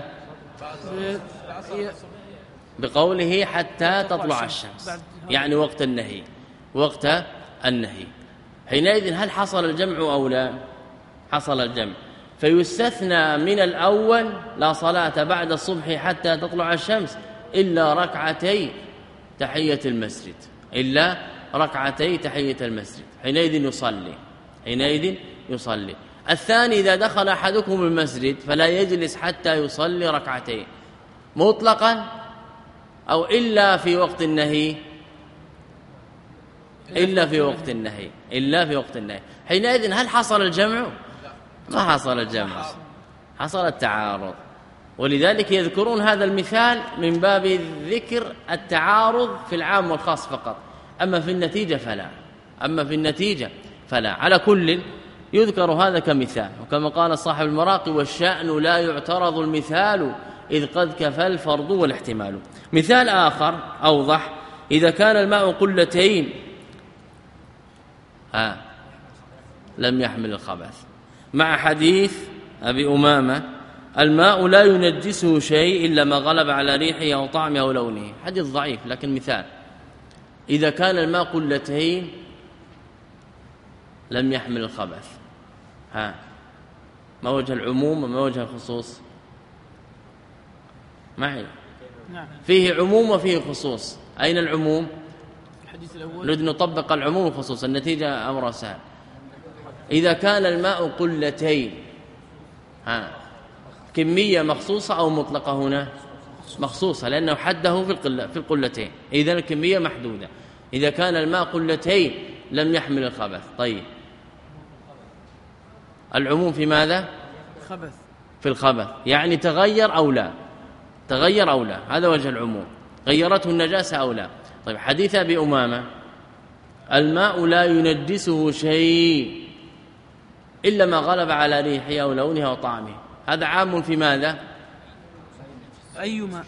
بقوله حتى تطلع الشمس، يعني وقت النهي، وقت النهي. حينئذ هل حصل الجمع أو لا؟ حصل الجمع، فيستثنى من الأول لا صلاة بعد الصبح حتى تطلع الشمس إلا ركعتي تحية المسجد، إلا ركعتي تحية المسجد، حينئذ يصلي، حينئذ يصلي. الثاني: إذا دخل أحدكم المسجد فلا يجلس حتى يصلي ركعتين، مطلقا أو إلا في وقت النهي؟ إلا في وقت النهي، إلا في وقت النهي. حينئذ هل حصل الجمع؟ ما حصل الجمع، حصل التعارض. ولذلك يذكرون هذا المثال من باب ذكر التعارض في العام والخاص فقط، أما في النتيجة فلا، أما في النتيجة فلا. على كل يذكر هذا كمثال، وكما قال صاحب المراقي: والشأن لا يعترض المثال إذ قد كفى الفرض والاحتمال. مثال آخر أوضح: إذا كان الماء قلتين ها لم يحمل الخبث، مع حديث أبي أمامة: الماء لا ينجسه شيء إلا ما غلب على ريحه أو طعمه أو لونه. حديث ضعيف لكن مثال. إذا كان الماء قلتين لم يحمل الخبث. ها ما وجه العموم وما وجه الخصوص؟ معي فيه عموم وفيه خصوص. أين العموم؟ الحديث الأول نريد نطبق العموم والخصوص، النتيجة أمر سهل. إذا كان الماء قلتين، ها كمية مخصوصة أو مطلقة؟ هنا مخصوصة لأنه حده في القلة في القلتين، إذا الكمية محدودة. إذا كان الماء قلتين لم يحمل الخبث. طيب العموم في ماذا؟ خبث، في الخبث، يعني تغير أو لا، تغير أو لا، هذا وجه العموم. غيرته النجاسة أو لا. طيب حديث أبي أمامة الماء لا ينجسه شيء إلا ما غلب على ريحه أو لونه أو طعمه، هذا عام في ماذا؟ أي ماء؟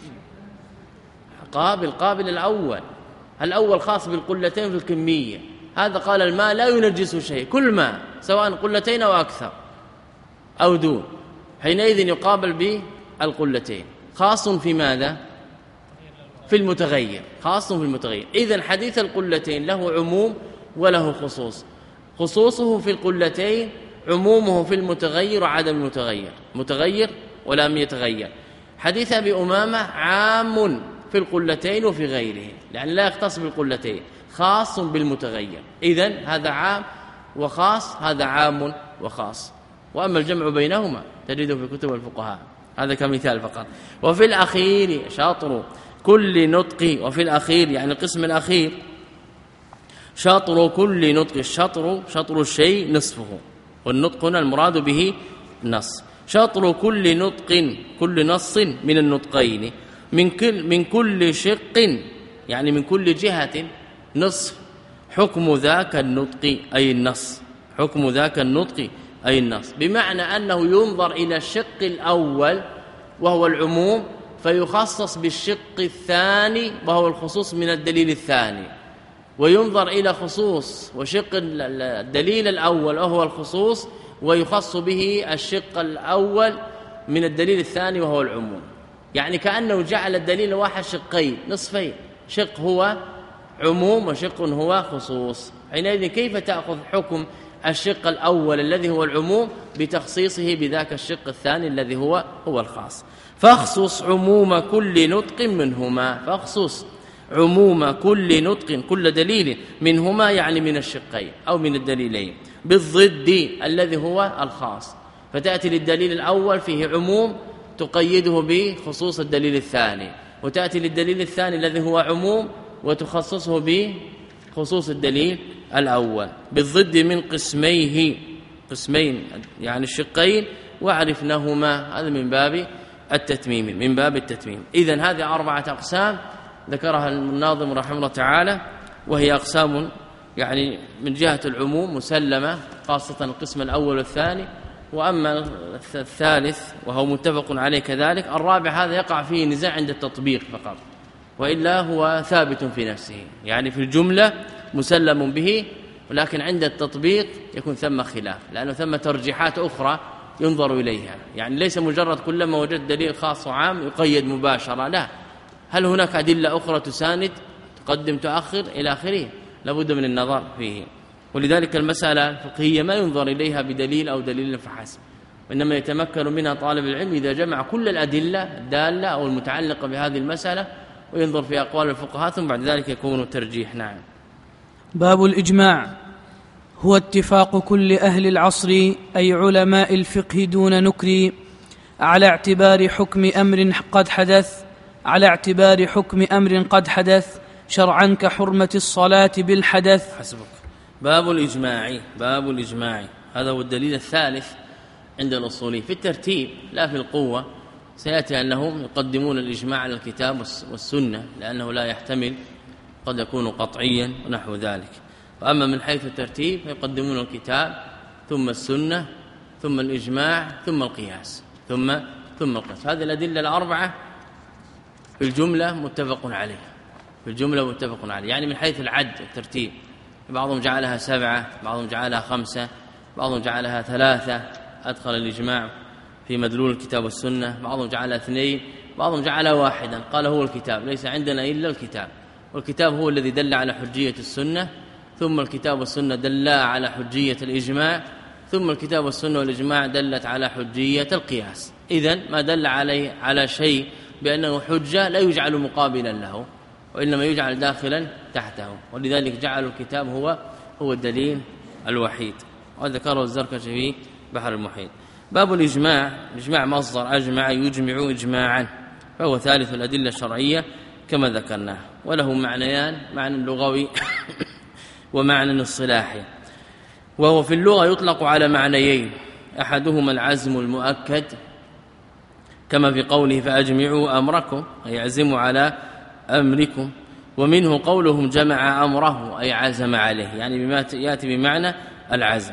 قابل قابل الأول. الأول خاص بالقلتين في الكمية، هذا قال الماء لا ينجسه شيء، كل ماء سواء قلتين أو أكثر أو دون، حينئذ يقابل بالقلتين. خاص في ماذا؟ في المتغير، خاص في المتغير. إذن حديث القلتين له عموم وله خصوص. خصوصه في القلتين، عمومه في المتغير وعدم المتغير، متغير ولم يتغير. حديث أبي أمامة عام في القلتين وفي غيره، لأن لا يختص بالقلتين، خاص بالمتغير. إذن هذا عام وخاص، هذا عام وخاص. وأما الجمع بينهما تجده في كتب الفقهاء، هذا كمثال فقط. وفي الأخير شاطر كل نطق، وفي الأخير يعني القسم الأخير شاطر كل نطق. الشطر شطر الشيء نصفه، والنطق هنا المراد به نص. شطر كل نطق، كل نص من النطقين، من كل من كل شق يعني من كل جهة نصف. حكم ذاك النطق أي النص، حكم ذاك النطق أي النص، بمعنى أنه ينظر إلى الشق الأول وهو العموم فيخصص بالشق الثاني وهو الخصوص من الدليل الثاني، وينظر إلى خصوص وشق الدليل الأول وهو الخصوص ويخص به الشق الأول من الدليل الثاني وهو العموم. يعني كأنه جعل الدليل واحد شقين نصفين، شق هو عموم وشق هو خصوص. حينئذ كيف تأخذ حكم الشق الأول الذي هو العموم بتخصيصه بذاك الشق الثاني الذي هو هو الخاص؟ فاخصص عموم كل نطق منهما، فاخصص عموم كل نطق، كل دليل منهما يعني من الشقين أو من الدليلين، بالضد الذي هو الخاص. فتأتي للدليل الأول فيه عموم تقيده بخصوص الدليل الثاني، وتأتي للدليل الثاني الذي هو عموم وتخصصه بخصوص الدليل الأول. بالضد من قسميه، قسمين يعني الشقين، وعرفناهما، هذا من باب التتميم، من باب التتميم. إذن هذه أربعة أقسام ذكرها الناظم رحمه الله تعالى، وهي أقسام يعني من جهة العموم مسلمة، خاصة القسم الأول والثاني. وأما الثالث وهو متفق عليه كذلك، الرابع هذا يقع فيه نزاع عند التطبيق فقط، وإلا هو ثابت في نفسه، يعني في الجملة مسلم به، ولكن عند التطبيق يكون ثم خلاف، لأنه ثم ترجيحات أخرى ينظر إليها. يعني ليس مجرد كلما وجد دليل خاص وعام يقيد مباشرة، لا، هل هناك أدلة أخرى تساند، تقدم تؤخر إلى آخره، لابد من النظر فيه. ولذلك المسألة الفقهية ما ينظر إليها بدليل أو دليل فحسب، وإنما يتمكن منها طالب العلم إذا جمع كل الأدلة الدالة أو المتعلقة بهذه المسألة وينظر في أقوال الفقهاء، ثم بعد ذلك يكون ترجيح. نعم. باب الإجماع هو اتفاق كل أهل العصر أي علماء الفقه دون نكر على اعتبار حكم أمر قد حدث على اعتبار حكم أمر قد حدث شرعا كحرمة الصلاة بالحدث. حسبك. باب الإجماع، باب الإجماع هذا هو الدليل الثالث عند الأصولي في الترتيب لا في القوة. سيأتي أنهم يقدمون الإجماع على الكتاب والسنة لأنه لا يحتمل، قد يكون قطعيا ونحو ذلك. وأما من حيث الترتيب فيقدمون الكتاب ثم السنة ثم الإجماع ثم القياس ثم ثم القياس. هذه الأدلة الأربعة في الجملة متفق عليها، في الجملة متفق عليها، يعني من حيث العد والترتيب. بعضهم جعلها سبعة، بعضهم جعلها خمسة، بعضهم جعلها ثلاثة، أدخل الإجماع في مدلول الكتاب والسنة، بعضهم جعلها اثنين، بعضهم جعلها واحدا، قال هو الكتاب، ليس عندنا إلا الكتاب. والكتاب هو الذي دل على حجية السنة، ثم الكتاب والسنة دلا على حجية الإجماع، ثم الكتاب والسنة والإجماع دلت على حجية القياس. إذن ما دل عليه على شيء بأنه حجة لا يجعل مقابلا له، وإنما يجعل داخلا تحته، ولذلك جعل الكتاب هو هو الدليل الوحيد، وذكره الزركشي في بحر المحيط. باب الإجماع. الإجماع مصدر أجمع يجمع إجماعا، فهو ثالث الأدلة الشرعية كما ذكرنا، وله معنيان: معنى لغوي ومعنى اصطلاحي. وهو في اللغة يطلق على معنيين: أحدهما العزم المؤكد كما في قوله فأجمعوا أمركم، أي اعزموا على أمركم، ومنه قولهم جمع أمره أي عزم عليه، يعني بما يأتي بمعنى العزم.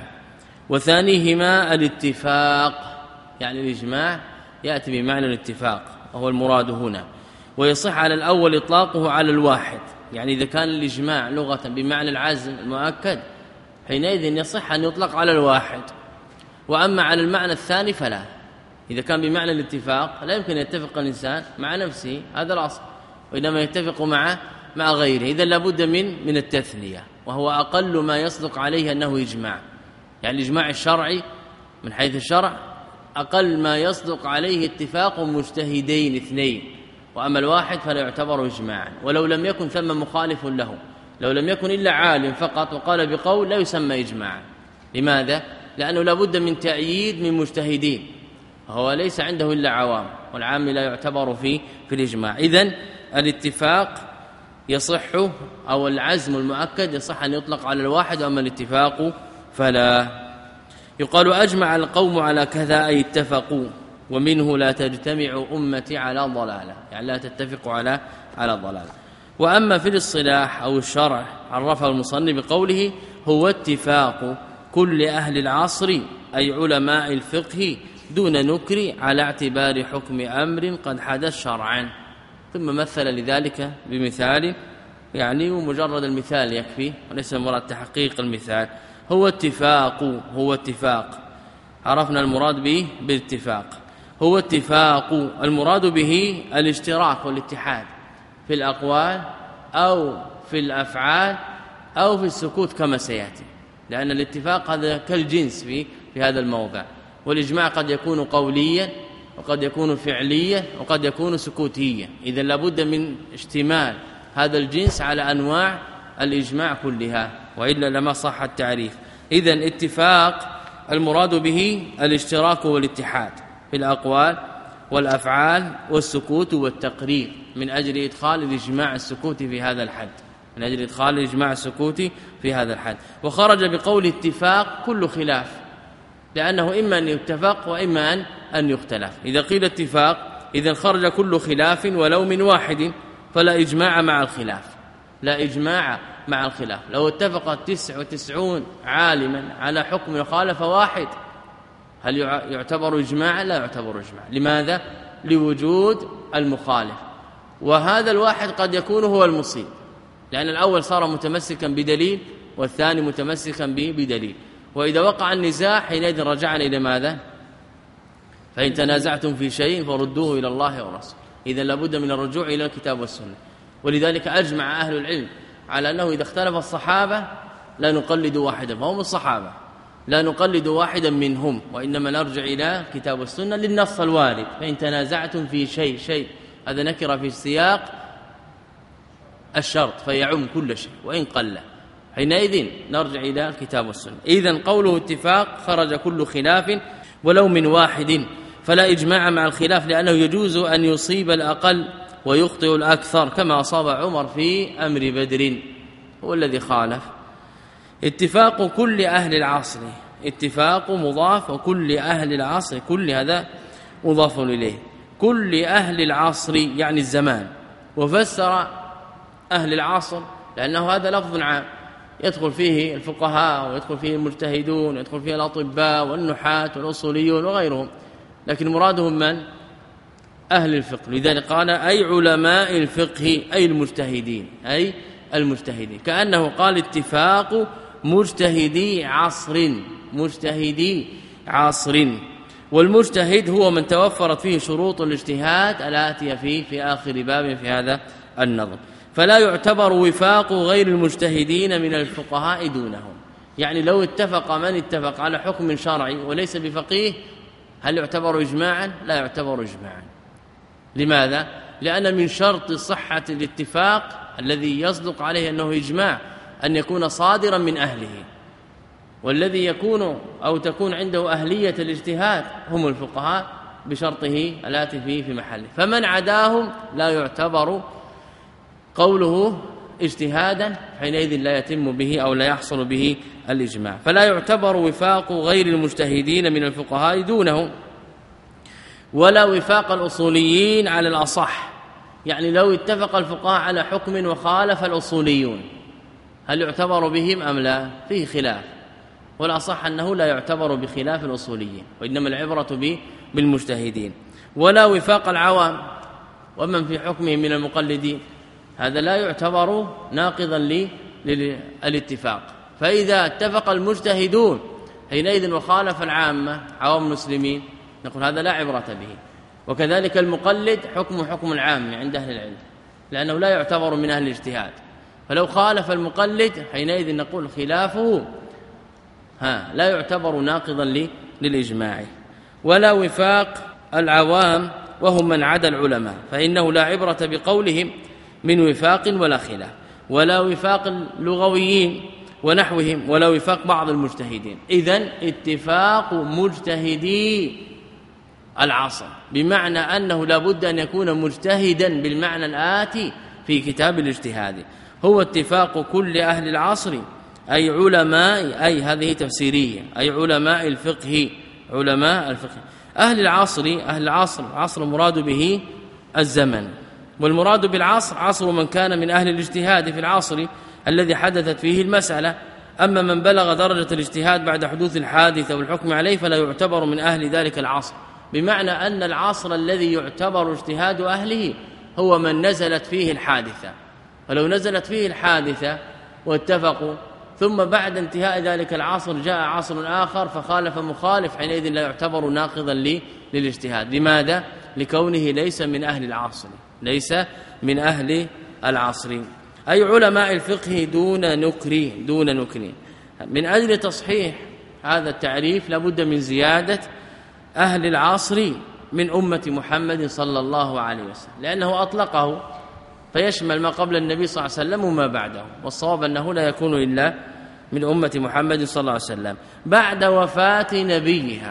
وثانيهما الاتفاق، يعني الإجماع يأتي بمعنى الاتفاق وهو المراد هنا، ويصح على الأول إطلاقه على الواحد، يعني إذا كان الإجماع لغة بمعنى العزم المؤكد حينئذ يصح أن يطلق على الواحد، وأما على المعنى الثاني فلا. إذا كان بمعنى الاتفاق لا يمكن يتفق الإنسان مع نفسه، هذا الأصل، وإنما يتفق مع مع غيره. إذا لابد من من التثنية، وهو أقل ما يصدق عليه أنه إجماع، يعني الإجماع الشرعي من حيث الشرع أقل ما يصدق عليه اتفاق مجتهدين اثنين، وأما الواحد فلا يعتبر إجماعا، ولو لم يكن ثم مخالف له، لو لم يكن إلا عالم فقط وقال بقول لا يسمى إجماعا. لماذا؟ لأنه لابد من تأييد من مجتهدين، هو ليس عنده إلا عوام، والعام لا يعتبر في في الإجماع. إذن الاتفاق يصح، أو العزم المؤكد يصح أن يطلق على الواحد، وأما الاتفاق فلا. يقال أجمع القوم على كذا أي اتفقوا، ومنه لا تجتمع أمتي على ضلالة، يعني لا تتفق على على ضلالة. وأما في الاصطلاح أو الشرع عرفه المصنف بقوله هو اتفاق كل أهل العصر أي علماء الفقه دون نكر على اعتبار حكم أمر قد حدث شرعا. ثم مثل لذلك بمثال، يعني ومجرد المثال يكفي وليس مراد تحقيق المثال. هو اتفاق، هو اتفاق عرفنا المراد به بالاتفاق. هو اتفاق المراد به الاشتراك والاتحاد في الأقوال أو في الأفعال أو في السكوت كما سيأتي، لأن الاتفاق هذا كالجنس في في هذا الموضع. والإجماع قد يكون قوليا وقد يكون فعليا وقد يكون سكوتيا، إذا لابد من اشتمال هذا الجنس على أنواع الإجماع كلها، وإلا لما صح التعريف. إذن اتفاق المراد به الاشتراك والاتحاد في الأقوال والأفعال والسكوت والتقرير، من أجل إدخال الإجماع السكوتي في هذا الحد، من أجل إدخال الإجماع السكوتي في هذا الحد. وخرج بقول اتفاق كل خلاف، لأنه إما أن يتفق وإما أن أن يختلف. إذا قيل اتفاق إذا خرج كل خلاف ولو من واحد، فلا إجماع مع الخلاف، لا إجماع مع الخلاف. لو اتفق تسع وتسعون عالما على حكم يخالف واحد، هل يعتبر إجماعا؟ لا يعتبر إجماعا. لماذا؟ لوجود المخالف، وهذا الواحد قد يكون هو المصيب، لأن الأول صار متمسكا بدليل والثاني متمسكا به بدليل. وإذا وقع النزاع حينئذ رجعنا إلى ماذا؟ فإن تنازعتم في شيء فردوه إلى الله ورسوله. إذا لابد من الرجوع إلى الكتاب والسنة. ولذلك أجمع أهل العلم على أنه إذا اختلف الصحابة لا نقلد واحدا، فهم الصحابة لا نقلد واحدا منهم، وإنما نرجع إلى الكتاب والسنة للنص الوارد. فإن تنازعتم في شيء شيء هذا نكر في السياق الشرط فيعم كل شيء وإن قل، حينئذ نرجع إلى الكتاب والسنة. إذن قوله اتفاق خرج كل خلاف ولو من واحد، فلا إجماع مع الخلاف، لأنه يجوز أن يصيب الأقل ويخطئ الأكثر، كما أصاب عمر في أمر بدر هو الذي خالف. اتفاق كل أهل العصر، اتفاق مضاف، وكل أهل العصر كل هذا مضاف إليه. كل أهل العصر يعني الزمان، وفسر أهل العصر لأنه هذا لفظ عام يدخل فيه الفقهاء ويدخل فيه المجتهدون ويدخل فيه الأطباء والنحاة والأصوليون وغيرهم، لكن مرادهم من؟ أهل الفقه. لذلك قال أي علماء الفقه أي المجتهدين، أي المجتهدين، كأنه قال اتفاق مجتهدي عصر، مجتهدي عصر. والمجتهد هو من توفرت فيه شروط الاجتهاد الآتية فيه في آخر باب في هذا النظم. فلا يعتبر وفاق غير المجتهدين من الفقهاء دونهم. يعني لو اتفق من اتفق على حكم شرعي وليس بفقيه هل يعتبر إجماعا؟ لا يعتبر إجماعا. لماذا؟ لأن من شرط صحة الاتفاق الذي يصدق عليه أنه إجماع أن يكون صادرا من أهله، والذي يكون أو تكون عنده أهلية الاجتهاد هم الفقهاء بشرطه الآتي فيه في محله. فمن عداهم لا يعتبر قوله اجتهادا، حينئذ لا يتم به أو لا يحصل به الإجماع. فلا يعتبر وفاق غير المجتهدين من الفقهاء دونه، ولا وفاق الأصوليين على الأصح. يعني لو اتفق الفقهاء على حكم وخالف الأصوليون هل يعتبر بهم أم لا؟ فيه خلاف، والأصح أنه لا يعتبر بخلاف الأصوليين، وإنما العبرة به بالمجتهدين. ولا وفاق العوام ومن في حكمهم من المقلدين، هذا لا يعتبر ناقضا للاتفاق. فإذا اتفق المجتهدون حينئذ وخالف العامة عوام المسلمين نقول هذا لا عبرة به. وكذلك المقلد حكم حكم العام عند أهل العلم، لأنه لا يعتبر من أهل الاجتهاد. فلو خالف المقلد حينئذ نقول خلافه ها لا يعتبر ناقضا للإجماع. ولا وفاق العوام وهم من عدا العلماء، فإنه لا عبرة بقولهم من وفاق ولا خلاف. ولا وفاق اللغويين ونحوهم، ولا وفاق بعض المجتهدين. إذن اتفاق مجتهدي العصر بمعنى أنه لا بد أن يكون مجتهدا بالمعنى الآتي في كتاب الاجتهاد، هو اتفاق كل أهل العصر أي علماء، أي هذه تفسيرية، أي علماء الفقه، علماء الفقه. أهل العصر، أهل العصر عصر مراد به الزمن، والمراد بالعصر عصر من كان من أهل الاجتهاد في العصر الذي حدثت فيه المسألة. أما من بلغ درجة الاجتهاد بعد حدوث الحادثة والحكم عليه فلا يعتبر من أهل ذلك العصر، بمعنى أن العصر الذي يعتبر اجتهاد أهله هو من نزلت فيه الحادثة. ولو نزلت فيه الحادثة واتفقوا ثم بعد انتهاء ذلك العصر جاء عصر آخر فخالف مخالف حينئذ لا يعتبر ناقضا للاجتهاد. لماذا؟ لكونه ليس من أهل العصر، ليس من أهل العصر. أي علماء الفقه دون نكر، دون نكر. من أجل تصحيح هذا التعريف لابد من زيادة أهل العصر من أمة محمد صلى الله عليه وسلم، لأنه أطلقه فيشمل ما قبل النبي صلى الله عليه وسلم وما بعده، والصواب أنه لا يكون إلا من أمة محمد صلى الله عليه وسلم بعد وفاة نبيها.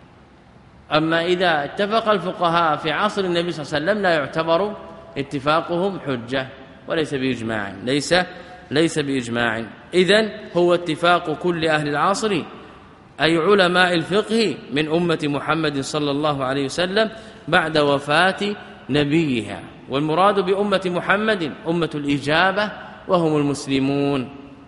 أما إذا اتفق الفقهاء في عصر النبي صلى الله عليه وسلم لا يعتبر اتفاقهم حجة وليس بإجماع، ليس ليس بإجماع. إذن هو اتفاق كل أهل العصر أي علماء الفقه من أمة محمد صلى الله عليه وسلم بعد وفاة نبيها. والمراد بأمة محمد أمة الإجابة وهم المسلمون.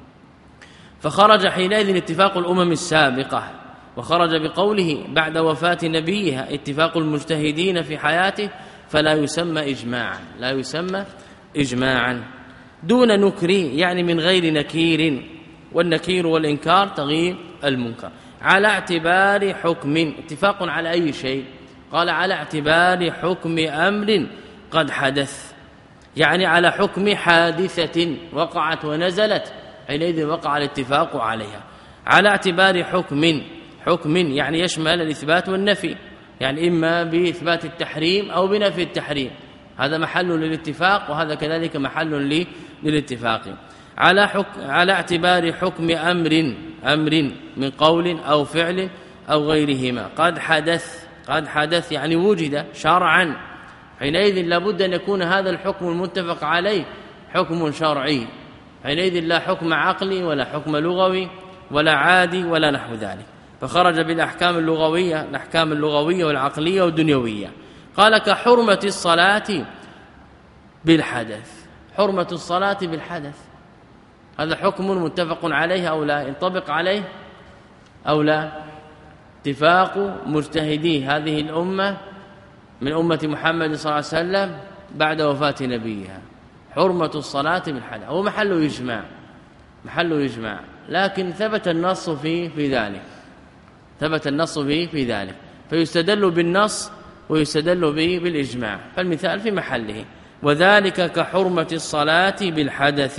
فخرج حينئذ اتفاق الأمم السابقة، وخرج بقوله بعد وفاة نبيها اتفاق المجتهدين في حياته، فلا يسمى إجماعا، لا يسمى إجماعا. دون نكر يعني من غير نكير، والنكير والإنكار تغيير المنكر. على اعتبار حكم، اتفاق على أي شيء؟ قال على اعتبار حكم أمر قد حدث، يعني على حكم حادثة وقعت ونزلت حينئذ وقع الاتفاق عليها. على اعتبار حكم، حكم يعني يشمل الإثبات والنفي، يعني إما بإثبات التحريم أو بنفي التحريم، هذا محل للاتفاق وهذا كذلك محل للاتفاق. على حكم، على اعتبار حكم أمر، أمر من قول أو فعل أو غيرهما قد حدث، قد حدث يعني وجد شرعا، حينئذ لابد أن يكون هذا الحكم المتفق عليه حكم شرعي، حينئذ لا حكم عقلي ولا حكم لغوي ولا عادي ولا نحو ذلك. فخرج بالأحكام اللغوية، الأحكام اللغوية والعقلية والدنيوية. قال كحرمة الصلاة بالحدث، حرمة الصلاة بالحدث هذا حكم متفق عليه أو لا؟ ينطبق عليه أو لا؟ اتفاق مجتهدي هذه الأمة من أمة محمد صلى الله عليه وسلم بعد وفاة نبيها، حرمة الصلاة بالحدث هو محل إجماع، محل إجماع، لكن ثبت النص فيه في ذلك، ثبت النص فيه في ذلك، فيستدل بالنص ويستدل به بالإجماع. فالمثال في محله، وذلك كحرمة الصلاة بالحدث.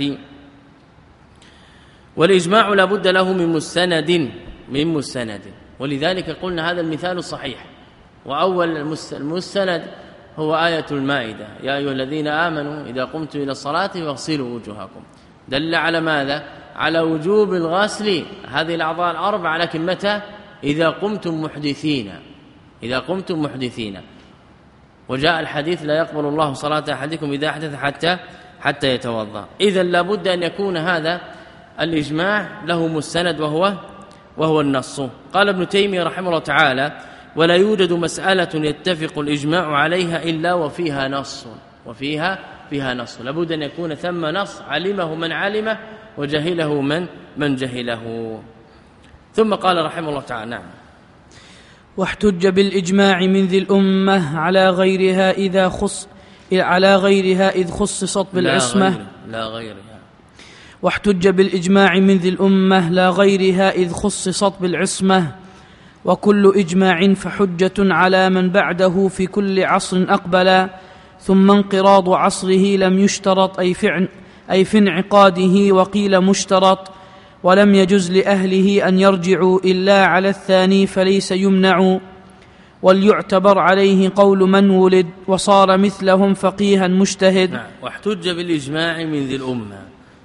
والإجماع لا بد له من مستند من مستند ولذلك قلنا هذا المثال الصحيح. وأول المستند هو آية المائدة: يا أيها الذين آمنوا إذا قمتم إلى الصلاة فاغسلوا وجوهكم. دل على ماذا؟ على وجوب الغسل هذه الأعضاء الأربعة، لكن متى؟ إذا قمتم محدثين إذا قمتم محدثين وجاء الحديث: لا يقبل الله صلاة أحدكم إذا أحدث حتى حتى يتوضأ. إذن لا بد أن يكون هذا الإجماع له مستند وهو وهو النص. قال ابن تيمية رحمه الله تعالى: ولا يوجد مسألة يتفق الإجماع عليها إلا وفيها نص وفيها فيها نص. لابد أن يكون ثم نص علمه من علمه وجهله من من جهله. ثم قال رحمه الله تعالى: نعم. واحتج بالإجماع من ذي الأمة على غيرها إذا خص على غيرها إذ خصصت بالعصمة لا, غير لا غيرها واحتج بالإجماع من ذي الأمة لا غيرها إذ خصصت بالعصمة. وكل إجماع فحجة على من بعده في كل عصر أقبلا، ثم انقراض عصره لم يشترط أي في, أي في انعقاده، وقيل مشترط، ولم يجز لأهله أن يرجعوا إلا على الثاني فليس يمنع. وليعتبر عليه قول من ولد وصار مثلهم فقيها مجتهد. نعم. واحتج بالإجماع من ذي الأمة.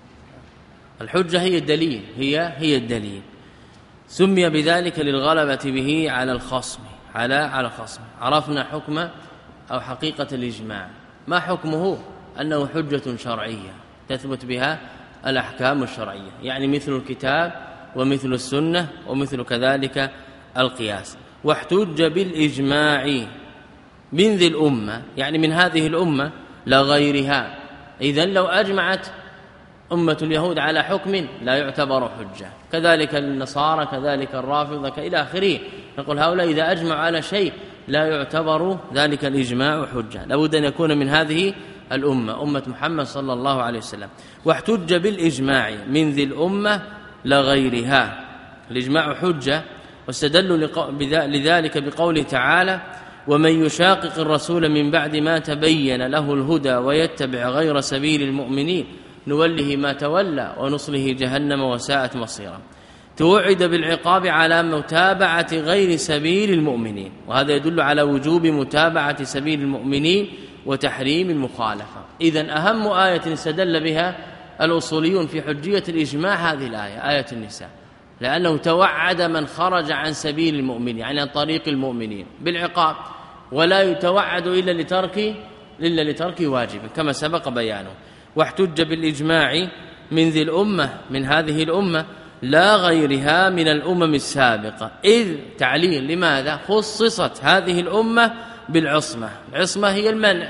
الحجة هي الدليل هي هي الدليل سمي بذلك للغلبة به على الخصم على على الخصم. عرفنا حكم أو حقيقة الإجماع. ما حكمه؟ أنه حجة شرعية تثبت بها الأحكام الشرعية، يعني مثل الكتاب ومثل السنة ومثل كذلك القياس. واحتج بالإجماع من ذي الأمة، يعني من هذه الأمة لا غيرها. إذن لو أجمعت أمة اليهود على حكم لا يعتبر حجة، كذلك النصارى كذلك الرافضة إلى آخره. نقول هؤلاء إذا أجمعوا على شيء لا يعتبر ذلك الإجماع حجة، لابد أن يكون من هذه الأمة أمة محمد صلى الله عليه وسلم. واحتج بالإجماع من ذي الأمة لغيرها. الإجماع حجة، واستدلوا لذلك بقوله تعالى: ومن يشاقق الرسول من بعد ما تبين له الهدى ويتبع غير سبيل المؤمنين نوله ما تولى ونصله جهنم وساءت مصيرا. توعد بالعقاب على متابعة غير سبيل المؤمنين، وهذا يدل على وجوب متابعة سبيل المؤمنين وتحريم المخالفة. إذن أهم آية استدل بها الأصوليون في حجية الإجماع هذه الآية، آية النساء، لأنه توعد من خرج عن سبيل المؤمنين، يعني عن طريق المؤمنين، بالعقاب، ولا يتوعد إلا لترك إلا لترك واجب كما سبق بيانه. واحتج بالإجماع من ذي الأمة، من هذه الأمة لا غيرها من الأمم السابقة، إذ تعليل لماذا خصصت هذه الأمة بالعصمة. العصمة هي المنع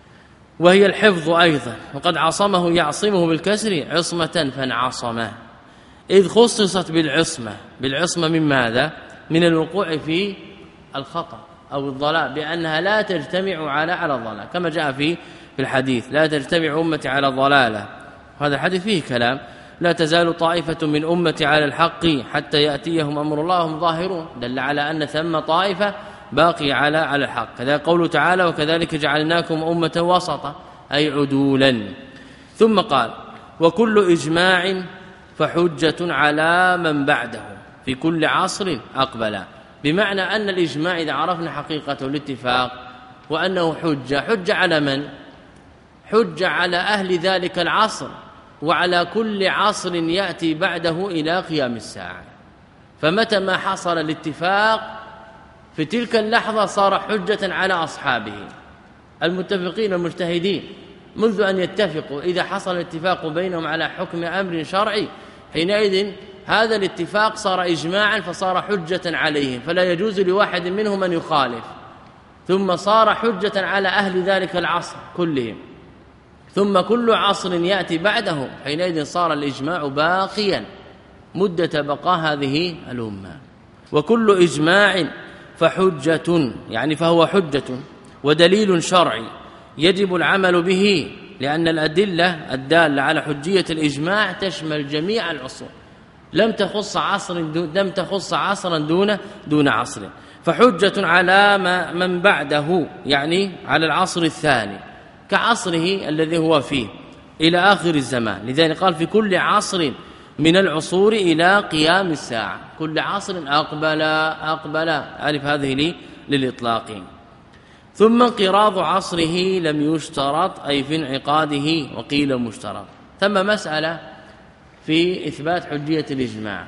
وهي الحفظ أيضا، وقد عصمه يعصمه بالكسر عصمة فانعصمه، إذ خصصت بالعصمة. بالعصمة من ماذا؟ من الوقوع في الخطأ أو الضلال، بأنها لا تجتمع على على الضلال، كما جاء في في الحديث: لا تجتمع أمتي على الضلالة. هذا الحديث فيه كلام: لا تزال طائفة من أمتي على الحق حتى يأتيهم أمر الله وهم ظاهرون، دل على أن ثم طائفة باقي على على الحق. كذا قوله تعالى: وكذلك جعلناكم أمة وسطا، أي عدولا. ثم قال: وكل إجماع فحجة على من بعده في كل عصر أقبل. بمعنى أن الإجماع إذا عرفنا حقيقته الاتفاق وأنه حجة، حجة على من؟ حجة على أهل ذلك العصر وعلى كل عصر يأتي بعده إلى قيام الساعة. فمتى ما حصل الاتفاق في تلك اللحظة صار حجة على أصحابه المتفقين المجتهدين، منذ أن يتفقوا. إذا حصل الاتفاق بينهم على حكم أمر شرعي، حينئذ هذا الاتفاق صار إجماعا فصار حجة عليهم، فلا يجوز لواحد منهم أن يخالف. ثم صار حجة على أهل ذلك العصر كلهم، ثم كل عصر يأتي بعده، حينئذ صار الإجماع باقيا مدة بقاء هذه الأمة. وكل إجماع فحجة، يعني فهو حجة ودليل شرعي يجب العمل به، لأن الأدلة الدالة على حجية الإجماع تشمل جميع العصور، لم تخص عصر لم تخص عصرا دون دون عصر. فحجة على من بعده، يعني على العصر الثاني، كعصره الذي هو فيه إلى آخر الزمان. لذلك قال في كل عصر من العصور إلى قيام الساعة، كل عصر أقبل أقبل أعرف هذه لي للإطلاق. ثم انقراض عصره لم يشترط أي في انعقاده، وقيل مشترط. ثم مسألة في إثبات حجية الإجماع،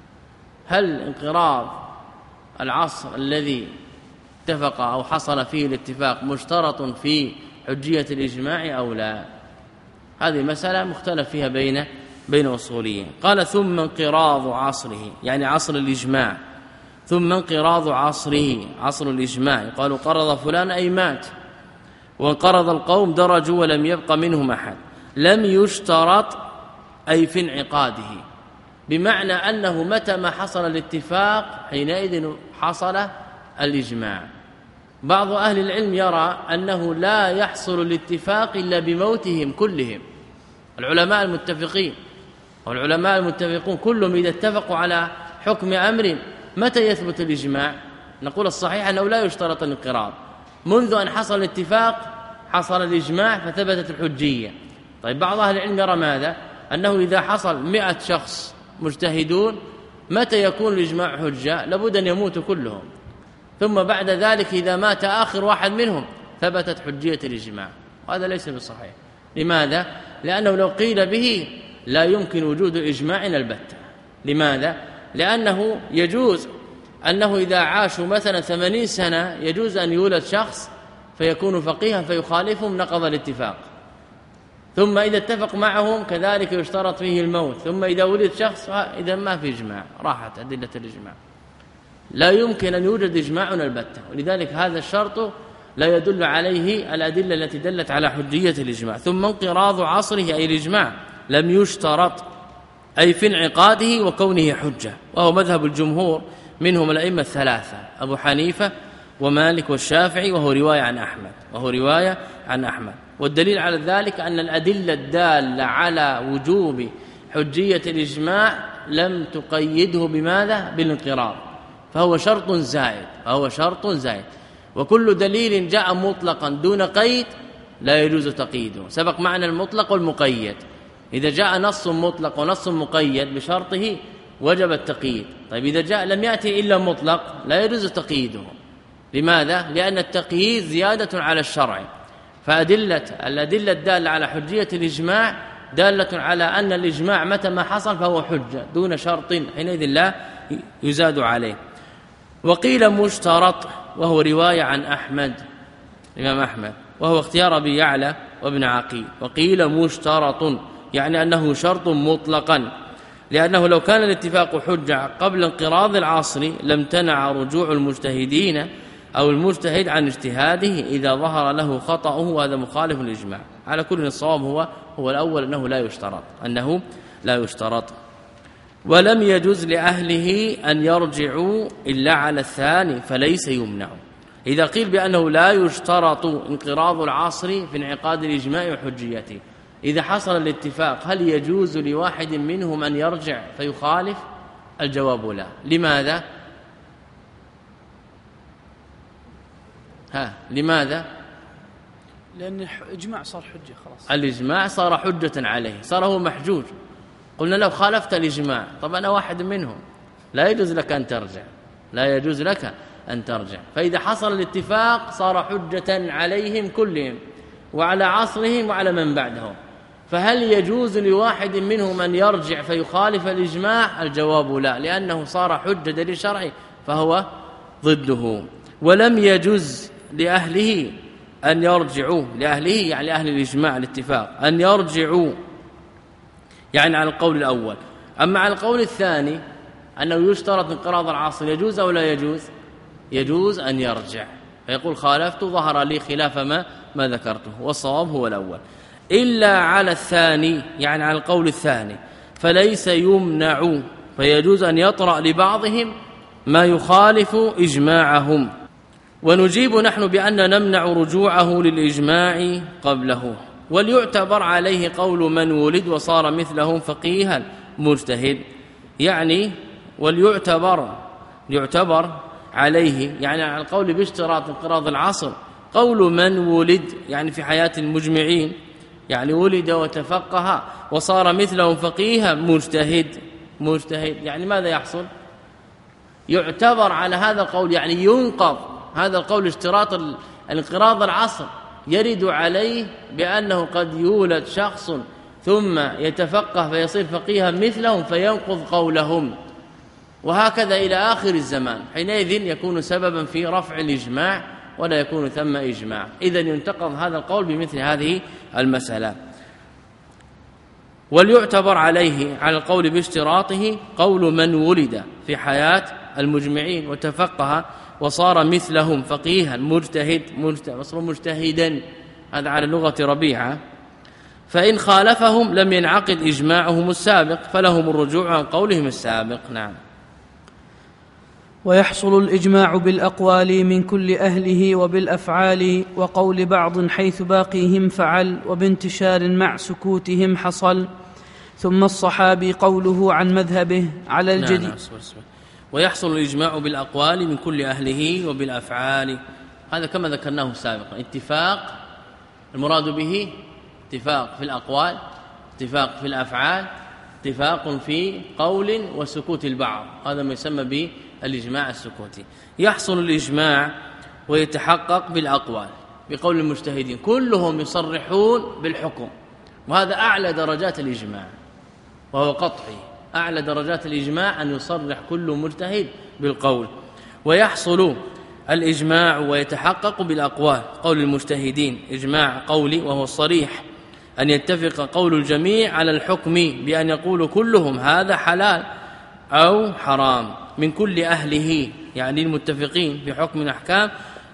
هل انقراض العصر الذي اتفق أو حصل فيه الاتفاق مشترط في حجية الإجماع أو لا؟ هذه مسألة مختلف فيها بين بين أصوليين. قال ثم انقراض عصره يعني عصر الإجماع، ثم انقراض عصره عصر الإجماع، قالوا قرض فلان أي مات، وانقرض القوم درجوا ولم يبق منهم أحد، لم يشترط أي في انعقاده، بمعنى أنه متى ما حصل الاتفاق حينئذ حصل الإجماع. بعض أهل العلم يرى أنه لا يحصل الاتفاق إلا بموتهم كلهم، العلماء المتفقين والعلماء المتفقون كلهم إذا اتفقوا على حكم أمر متى يثبت الإجماع؟ نقول الصحيح أنه لا يشترط الانقراض، منذ أن حصل الاتفاق حصل الإجماع فثبتت الحجية. طيب بعض أهل العلم يرى ماذا؟ أنه إذا حصل مئة شخص مجتهدون متى يكون الإجماع حجة؟ لابد أن يموتوا كلهم، ثم بعد ذلك إذا مات آخر واحد منهم ثبتت حجية الإجماع، وهذا ليس بالصحيح. لماذا؟ لأنه لو قيل به لا يمكن وجود إجماع البتة. لماذا؟ لأنه يجوز أنه إذا عاشوا مثلا ثمانين سنة يجوز أن يولد شخص فيكون فقيها فيخالفهم نقض الاتفاق، ثم إذا اتفق معهم كذلك يشترط فيه الموت، ثم إذا ولد شخص إذا ما في إجماع، راحت أدلة الإجماع، لا يمكن أن يوجد إجماع البتة. ولذلك هذا الشرط لا يدل عليه الأدلة التي دلت على حجية الإجماع. ثم انقراض عصره أي الإجماع لم يشترط أي في انعقاده وكونه حجة، وهو مذهب الجمهور منهم الأئمة الثلاثة أبو حنيفة ومالك والشافعي، وهو رواية عن أحمد وهو رواية عن أحمد. والدليل على ذلك أن الأدلة الدالة على وجوب حجية الإجماع لم تقيده بماذا؟ بالانقراض، فهو شرط زائد فهو شرط زائد وكل دليل جاء مطلقا دون قيد لا يجوز تقييده. سبق معنى المطلق والمقيد، إذا جاء نص مطلق ونص مقيد بشرطه وجب التقييد. طيب إذا جاء لم يأتي إلا مطلق لا يجوز تقييده. لماذا؟ لأن التقييد زيادة على الشرع، فأدلة الأدلة الدالة على حجية الإجماع دالة على أن الإجماع متى ما حصل فهو حجة دون شرط، حينئذ لا يزاد عليه. وقيل مشترط وهو رواية عن أحمد الإمام أحمد، وهو اختيار أبي يعلى وابن عقيل. وقيل مشترط يعني أنه شرط مطلقا، لأنه لو كان الاتفاق حجة قبل انقراض العصر لم تنع رجوع المجتهدين أو المجتهد عن اجتهاده إذا ظهر له خطأه، وهذا مخالف الإجماع. على كل الصواب هو هو الأول أنه لا يشترط أنه لا يشترط. ولم يجوز لأهله أن يرجعوا إلا على الثاني فليس يمنع. إذا قيل بأنه لا يشترط انقراض العصر في انعقاد الإجماع وحجيته، إذا حصل الاتفاق هل يجوز لواحد منهم أن يرجع فيخالف؟ الجواب لا. لماذا؟ ها لماذا؟ لأن الإجماع صار حجة خلاص، الإجماع صار حجة عليه، صار هو محجوج. قلنا لو خالفت الإجماع، طب أنا واحد منهم، لا يجوز لك أن ترجع لا يجوز لك أن ترجع. فإذا حصل الاتفاق صار حجة عليهم كلهم وعلى عصرهم وعلى من بعدهم. فهل يجوز لواحد منهم أن يرجع فيخالف الإجماع؟ الجواب لا، لأنه صار حجة دليل شرعي فهو ضده. ولم يجوز لأهله أن يرجعوا، لأهله يعني أهل الإجماع الاتفاق، أن يرجعوا يعني على القول الأول. أما على القول الثاني أنه يشترط انقراض العصر، يجوز أو لا يجوز؟ يجوز أن يرجع فيقول خالفت ظهر لي خلاف ما ما ذكرته، والصواب هو الأول. إلا على الثاني يعني على القول الثاني فليس يمنع، فيجوز أن يطرأ لبعضهم ما يخالف إجماعهم. ونجيب نحن بأن نمنع رجوعه للإجماع قبله. وليعتبر عليه قول من ولد وصار مثلهم فقيها مجتهد، يعني وليعتبر يعتبر عليه يعني على القول باشتراط انقراض العصر قول من ولد يعني في حياة المجمعين، يعني ولد وتفقه وصار مثلهم فقيها مجتهد مجتهد يعني ماذا يحصل؟ يعتبر على هذا القول، يعني ينقض هذا القول اشتراط الانقراض العصر، يرد عليه بأنه قد يولد شخص ثم يتفقه فيصير فقيها مثلهم فينقض قولهم، وهكذا إلى آخر الزمان. حينئذ يكون سببا في رفع الإجماع ولا يكون ثم إجماع. إذن ينتقض هذا القول بمثل هذه المسألة. وليعتبر عليه على القول باشتراطه قول من ولد في حياة المجمعين وتفقه وصار مثلهم فقيها مجتهد وصار مجتهدا، هذا على لغة ربيعة. فإن خالفهم لم ينعقد إجماعهم السابق فلهم الرجوع عن قولهم السابق. نعم. ويحصل الإجماع بالأقوال من كل أهله وبالأفعال، وقول بعض حيث باقيهم فعل، وبانتشار مع سكوتهم حصل. ثم الصحابي قوله عن مذهبه على الجديد. نعم. ويحصل الإجماع بالأقوال من كل أهله وبالأفعال، هذا كما ذكرناه سابقا. اتفاق المراد به اتفاق في الأقوال، اتفاق في الأفعال، اتفاق في قول وسكوت البعض، هذا ما يسمى بالإجماع السكوتي. يحصل الإجماع ويتحقق بالأقوال بقول المجتهدين كلهم يصرحون بالحكم، وهذا أعلى درجات الإجماع وهو قطعي. أعلى درجات الإجماع أن يصرح كل مجتهد بالقول. ويحصل الإجماع ويتحقق بالأقوال قول المجتهدين إجماع قولي وهو الصريح، أن يتفق قول الجميع على الحكم بأن يقول كلهم هذا حلال أو حرام من كل أهله، يعني المتفقين في حكم الأحكام.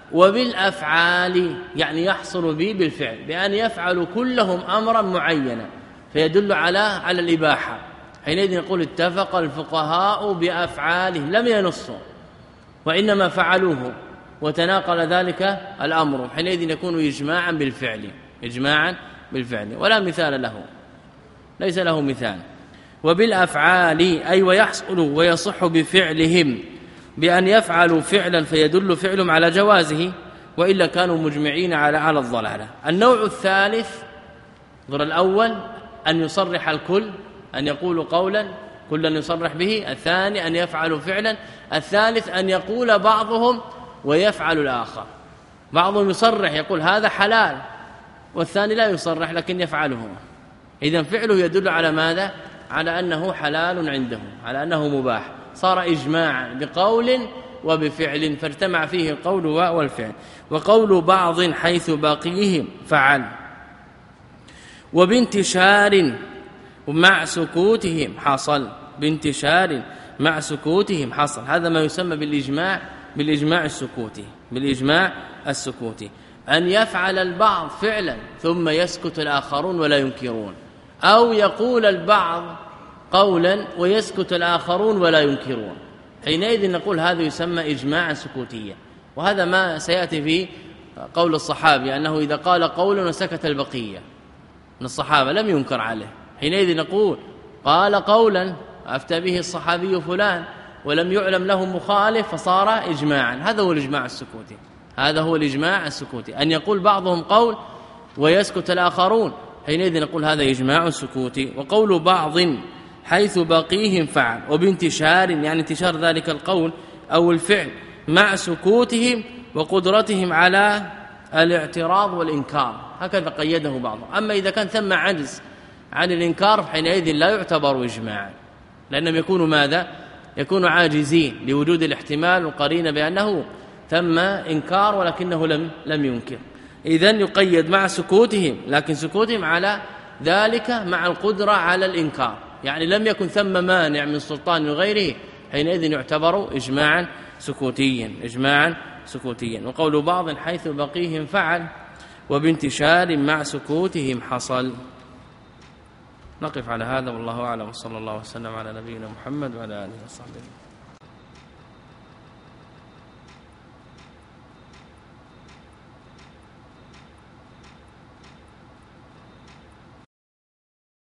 وبالأفعال يعني يحصل به بالفعل، بأن يفعل كلهم أمرا معينا فيدل على على الإباحة. حينئذ نقول اتفق الفقهاء بأفعالهم، لم ينصوا وإنما فعلوه وتناقل ذلك الأمر، حينئذ يكون إجماعا بالفعل، إجماعا بالفعل ولا مثال له، ليس له مثال. وبالأفعال أي ويحصل ويصح بفعلهم بأن يفعلوا فعلا فيدل فعلهم على جوازه، وإلا كانوا مجمعين على على الضلالة. النوع الثالث غير الأول أن يصرح الكل، أن يقول قولا كلا يصرح به. الثاني أن يفعلوا فعلا. الثالث أن يقول بعضهم ويفعل الآخر، بعضهم يصرح يقول هذا حلال والثاني لا يصرح لكن يفعله، إذن فعله يدل على ماذا؟ على أنه حلال عنده، على أنه مباح، صار إجماعا بقول وبفعل فاجتمع فيه القول والفعل. وقول بعض حيث باقيهم فعل، وبانتشار مع سكوتهم حصل، بانتشار مع سكوتهم حصل. هذا ما يسمى بالإجماع بالإجماع السكوتي، بالإجماع السكوتي أن يفعل البعض فعلا ثم يسكت الآخرون ولا ينكرون، أو يقول البعض قولا ويسكت الآخرون ولا ينكرون، حينئذ نقول هذا يسمى إجماعا سكوتيا. وهذا ما سيأتي في قول الصحابي أنه إذا قال قولا وسكت البقية من الصحابة لم ينكر عليه، حينئذ نقول قال قولا أفتى به الصحابي فلان ولم يعلم له مخالف فصار إجماعا. هذا هو الإجماع السكوتي، هذا هو الإجماع السكوتي، أن يقول بعضهم قول ويسكت الآخرون، حينئذ نقول هذا إجماع سكوتي. وقول بعض حيث باقيهم فعل، وبانتشار يعني انتشار ذلك القول أو الفعل مع سكوتهم وقدرتهم على الاعتراض والإنكار، هكذا قيده بعضهم. أما إذا كان ثم عجز عن الإنكار حينئذ لا يعتبر إجماعا، لأنهم يكونوا ماذا؟ يكونوا عاجزين لوجود الاحتمال والقرينة بأنه ثم إنكار ولكنه لم لم ينكر. إذن يقيد مع سكوتهم، لكن سكوتهم على ذلك مع القدرة على الإنكار، يعني لم يكن ثم مانع من سلطان غيره، حينئذ يعتبر إجماعا سكوتيا، إجماعا سكوتيا. وقول بعض حيث بقيهم فعل، وبانتشار مع سكوتهم حصل. نقف على هذا والله أعلم، وصلى الله وسلم على نبينا محمد وعلى آله وصحبه.